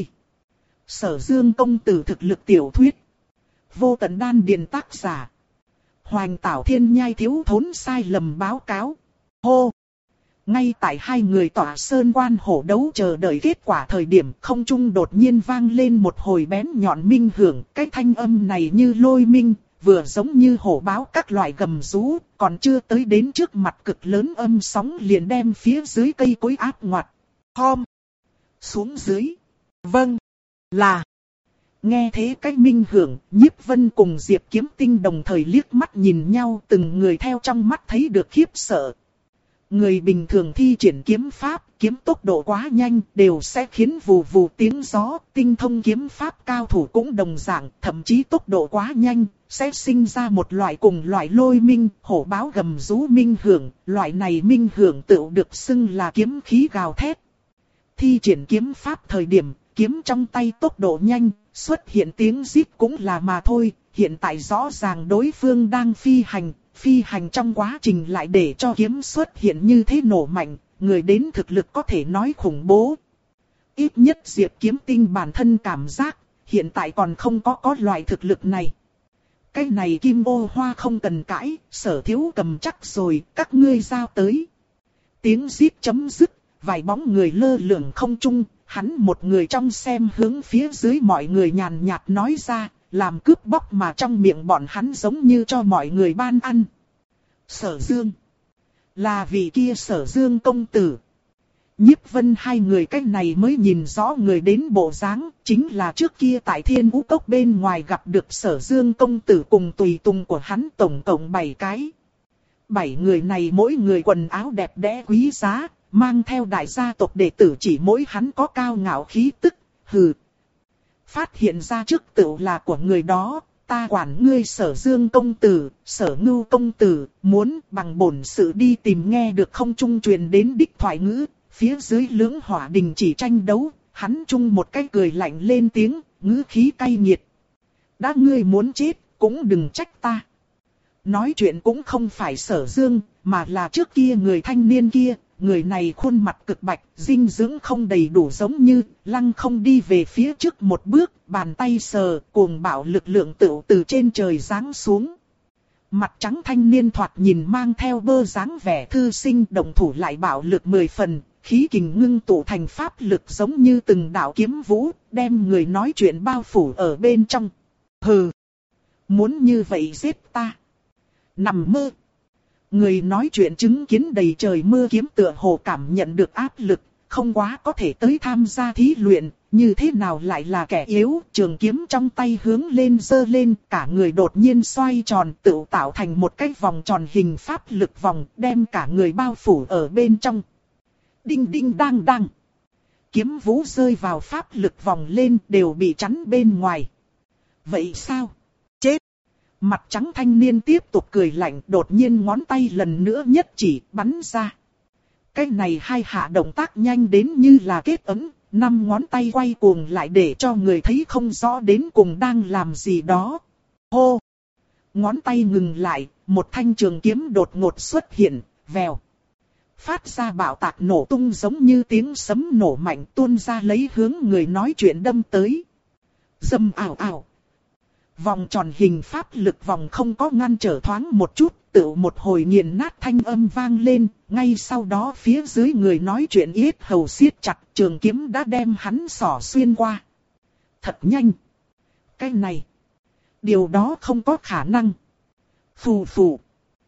Sở Dương công tử thực lực tiểu thuyết. Vô tận đan điền tác giả. Hoành Tảo Thiên Nhai thiếu thốn sai lầm báo cáo. Hô! Ngay tại hai người tỏa sơn quan hổ đấu chờ đợi kết quả thời điểm, không trung đột nhiên vang lên một hồi bén nhọn minh hưởng. Cái thanh âm này như lôi minh, vừa giống như hổ báo các loại gầm rú, còn chưa tới đến trước mặt cực lớn âm sóng liền đem phía dưới cây cối áp ngoặt. Khom! Xuống dưới! Vâng! Là! Nghe thế cái minh hưởng, Nhiếp Vân cùng Diệp Kiếm Tinh đồng thời liếc mắt nhìn nhau, từng người theo trong mắt thấy được khiếp sợ. Người bình thường thi triển kiếm pháp, kiếm tốc độ quá nhanh, đều sẽ khiến vù vù tiếng gió, tinh thông kiếm pháp cao thủ cũng đồng dạng, thậm chí tốc độ quá nhanh, sẽ sinh ra một loại cùng loại lôi minh, hổ báo gầm rú minh hưởng, loại này minh hưởng tựu được xưng là kiếm khí gào thét. Thi triển kiếm pháp thời điểm, kiếm trong tay tốc độ nhanh, xuất hiện tiếng rít cũng là mà thôi, hiện tại rõ ràng đối phương đang phi hành. Phi hành trong quá trình lại để cho kiếm xuất hiện như thế nổ mạnh, người đến thực lực có thể nói khủng bố. Ít nhất Diệp Kiếm Tinh bản thân cảm giác, hiện tại còn không có có loại thực lực này. Cái này Kim Ô Hoa không cần cãi, Sở Thiếu cầm chắc rồi, các ngươi giao tới. Tiếng rít chấm dứt, vài bóng người lơ lửng không trung, hắn một người trong xem hướng phía dưới mọi người nhàn nhạt nói ra. Làm cướp bóc mà trong miệng bọn hắn giống như cho mọi người ban ăn. Sở Dương. Là vị kia Sở Dương công tử. Nhiếp Vân hai người cách này mới nhìn rõ người đến bộ dáng, chính là trước kia tại Thiên Vũ Cốc bên ngoài gặp được Sở Dương công tử cùng tùy tùng của hắn tổng cộng bảy cái. Bảy người này mỗi người quần áo đẹp đẽ quý giá, mang theo đại gia tộc đệ tử chỉ mỗi hắn có cao ngạo khí tức, hừ. Phát hiện ra trước tựu là của người đó, ta quản ngươi Sở Dương công tử, Sở Ngưu công tử, muốn bằng bổn sự đi tìm nghe được không trung truyền đến đích thoại ngữ, phía dưới lưỡng hỏa đình chỉ tranh đấu, hắn chung một cái cười lạnh lên tiếng, ngữ khí cay nghiệt. Đã ngươi muốn chết, cũng đừng trách ta. Nói chuyện cũng không phải Sở Dương, mà là trước kia người thanh niên kia. Người này khuôn mặt cực bạch, dinh dưỡng không đầy đủ giống như, lăng không đi về phía trước một bước, bàn tay sờ, cuồng bạo lực lượng tựu từ trên trời giáng xuống. Mặt trắng thanh niên thoạt nhìn mang theo bơ dáng vẻ thư sinh, động thủ lại bạo lực mười phần, khí kình ngưng tụ thành pháp lực giống như từng đạo kiếm vũ, đem người nói chuyện bao phủ ở bên trong. Hừ! Muốn như vậy giết ta? Nằm mơ! Người nói chuyện chứng kiến đầy trời mưa kiếm tựa hồ cảm nhận được áp lực, không quá có thể tới tham gia thí luyện, như thế nào lại là kẻ yếu, trường kiếm trong tay hướng lên giơ lên, cả người đột nhiên xoay tròn tự tạo thành một cái vòng tròn hình pháp lực vòng, đem cả người bao phủ ở bên trong. Đinh đinh đang đang. Kiếm vũ rơi vào pháp lực vòng lên đều bị chắn bên ngoài. Vậy sao? Chết! Mặt trắng thanh niên tiếp tục cười lạnh, đột nhiên ngón tay lần nữa nhất chỉ bắn ra. Cái này hai hạ động tác nhanh đến như là kết ấn, năm ngón tay quay cuồng lại để cho người thấy không rõ đến cùng đang làm gì đó. Hô! Ngón tay ngừng lại, một thanh trường kiếm đột ngột xuất hiện, vèo. Phát ra bạo tạc nổ tung giống như tiếng sấm nổ mạnh tuôn ra lấy hướng người nói chuyện đâm tới. Dầm ảo ảo. Vòng tròn hình pháp lực vòng không có ngăn trở thoáng một chút, tự một hồi nghiền nát thanh âm vang lên, ngay sau đó phía dưới người nói chuyện yết hầu siết chặt, trường kiếm đã đem hắn xỏ xuyên qua. Thật nhanh. Cái này, điều đó không có khả năng. Phù phù.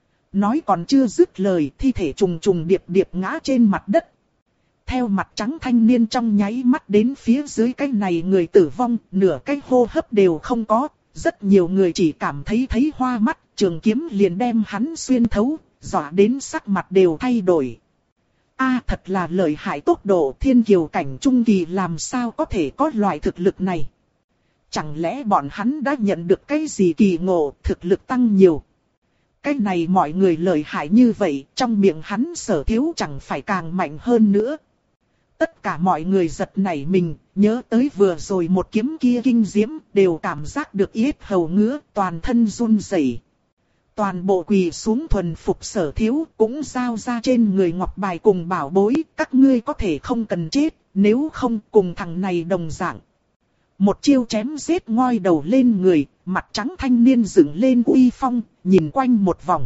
Nói còn chưa dứt lời, thi thể trùng trùng điệp điệp ngã trên mặt đất. Theo mặt trắng thanh niên trong nháy mắt đến phía dưới cái này người tử vong, nửa cái hô hấp đều không có. Rất nhiều người chỉ cảm thấy thấy hoa mắt, trường kiếm liền đem hắn xuyên thấu, dọa đến sắc mặt đều thay đổi. A à, thật là lợi hại tốc độ, thiên kiều cảnh trung kỳ làm sao có thể có loại thực lực này. Chẳng lẽ bọn hắn đã nhận được cái gì kỳ ngộ, thực lực tăng nhiều. Cái này mọi người lợi hại như vậy, trong miệng hắn Sở Thiếu chẳng phải càng mạnh hơn nữa. Tất cả mọi người giật nảy mình, nhớ tới vừa rồi một kiếm kia kinh diễm, đều cảm giác được yết hầu ngứa, toàn thân run rẩy. toàn bộ quỳ xuống thuần phục Sở Thiếu, cũng giao ra trên người ngọc bài cùng bảo bối, các ngươi có thể không cần chết, nếu không cùng thằng này đồng dạng. Một chiêu chém giết ngoi đầu lên người, mặt trắng thanh niên dựng lên uy phong, nhìn quanh một vòng.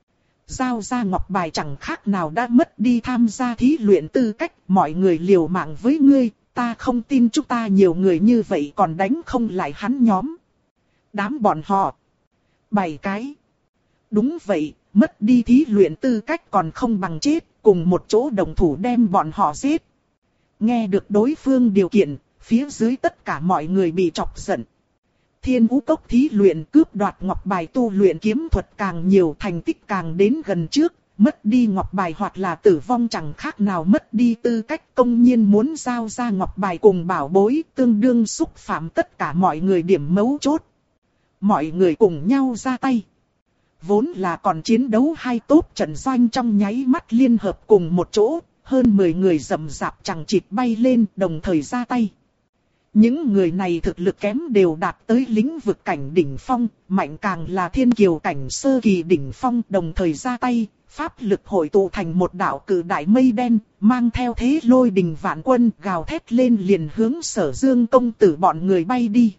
Giao ra ngọc bài chẳng khác nào đã mất đi tham gia thí luyện tư cách, mọi người liều mạng với ngươi, ta không tin chúng ta nhiều người như vậy còn đánh không lại hắn nhóm. Đám bọn họ. Bảy cái. Đúng vậy, mất đi thí luyện tư cách còn không bằng chết, cùng một chỗ đồng thủ đem bọn họ giết. Nghe được đối phương điều kiện, phía dưới tất cả mọi người bị chọc giận. Thiên Vũ Cốc thí luyện cướp đoạt ngọc bài tu luyện kiếm thuật càng nhiều, thành tích càng đến gần trước, mất đi ngọc bài hoặc là tử vong chẳng khác nào mất đi tư cách, công nhiên muốn giao ra ngọc bài cùng bảo bối, tương đương xúc phạm tất cả mọi người điểm mấu chốt. Mọi người cùng nhau ra tay. Vốn là còn chiến đấu hai tốt trận doanh trong nháy mắt liên hợp cùng một chỗ, hơn mười người rầm rạp chẳng chịt bay lên đồng thời ra tay. Những người này thực lực kém đều đạt tới lĩnh vực cảnh đỉnh phong, mạnh càng là thiên kiều cảnh sơ kỳ đỉnh phong, đồng thời ra tay, pháp lực hội tụ thành một đạo cử đại mây đen, mang theo thế lôi đình vạn quân gào thét lên liền hướng Sở Dương công tử bọn người bay đi.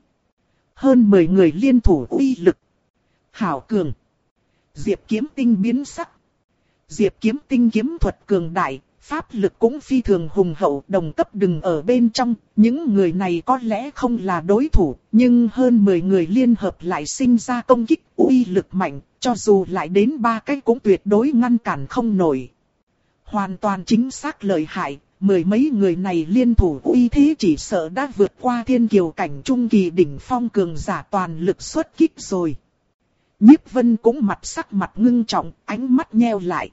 Hơn mười người liên thủ uy lực. Hảo cường. Diệp Kiếm Tinh biến sắc. Diệp Kiếm Tinh kiếm thuật cường đại, pháp lực cũng phi thường hùng hậu, đồng cấp đừng ở bên trong, những người này có lẽ không là đối thủ, nhưng hơn mười người liên hợp lại sinh ra công kích uy lực mạnh, cho dù lại đến ba cái cũng tuyệt đối ngăn cản không nổi. Hoàn toàn chính xác lợi hại, mười mấy người này liên thủ uy thế chỉ sợ đã vượt qua thiên kiều cảnh trung kỳ đỉnh phong cường giả toàn lực xuất kích rồi. Nhiếp Vân cũng mặt sắc mặt ngưng trọng, ánh mắt nheo lại.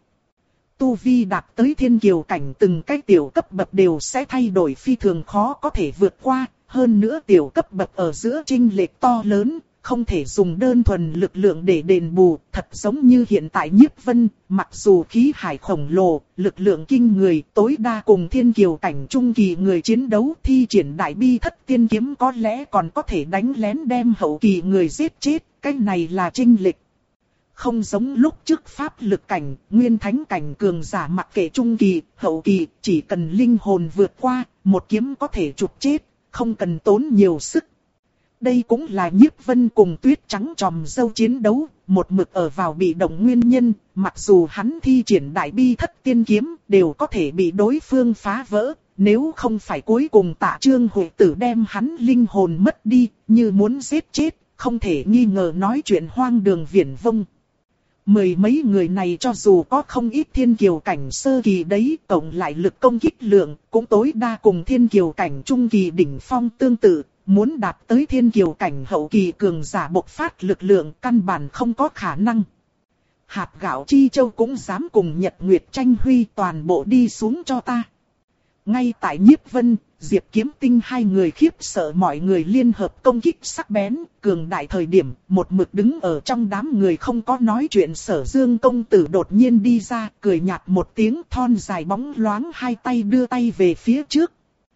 Tu vi đạt tới thiên kiều cảnh từng cái tiểu cấp bậc đều sẽ thay đổi phi thường khó có thể vượt qua, hơn nữa tiểu cấp bậc ở giữa chênh lệch to lớn, không thể dùng đơn thuần lực lượng để đền bù, thật giống như hiện tại Nhiếp Vân, mặc dù khí hải khổng lồ, lực lượng kinh người, tối đa cùng thiên kiều cảnh trung kỳ người chiến đấu, thi triển đại bi thất tiên kiếm có lẽ còn có thể đánh lén đem hậu kỳ người giết chết, cái này là chênh lệch. Không giống lúc trước pháp lực cảnh, nguyên thánh cảnh cường giả mặc kệ trung kỳ, hậu kỳ, chỉ cần linh hồn vượt qua, một kiếm có thể chụp chết, không cần tốn nhiều sức. Đây cũng là Nhiếp Vân cùng Tuyết Trắng tròm dâu chiến đấu, một mực ở vào bị động nguyên nhân, mặc dù hắn thi triển đại bi thất tiên kiếm, đều có thể bị đối phương phá vỡ, nếu không phải cuối cùng Tạ Trương Huệ Tử đem hắn linh hồn mất đi, như muốn giết chết, không thể nghi ngờ nói chuyện hoang đường viển vông. Mười mấy người này cho dù có không ít thiên kiều cảnh sơ kỳ đấy, cộng lại lực công kích lượng, cũng tối đa cùng thiên kiều cảnh trung kỳ đỉnh phong tương tự, muốn đạt tới thiên kiều cảnh hậu kỳ cường giả bộc phát lực lượng căn bản không có khả năng. Hạt gạo Chi Châu cũng dám cùng Nhật Nguyệt tranh huy, toàn bộ đi xuống cho ta. Ngay tại Nhiếp Vân, Diệp Kiếm Tinh hai người khiếp sợ mọi người liên hợp công kích sắc bén, cường đại thời điểm, một mực đứng ở trong đám người không có nói chuyện Sở Dương công tử đột nhiên đi ra, cười nhạt một tiếng, thon dài bóng loáng hai tay đưa tay về phía trước.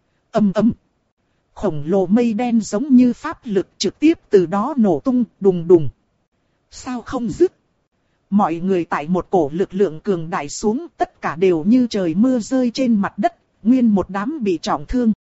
Ầm ầm. Khổng lồ mây đen giống như pháp lực trực tiếp từ đó nổ tung, đùng đùng. Sao không dứt? Mọi người tại một cổ lực lượng cường đại xuống, tất cả đều như trời mưa rơi trên mặt đất, nguyên một đám bị trọng thương.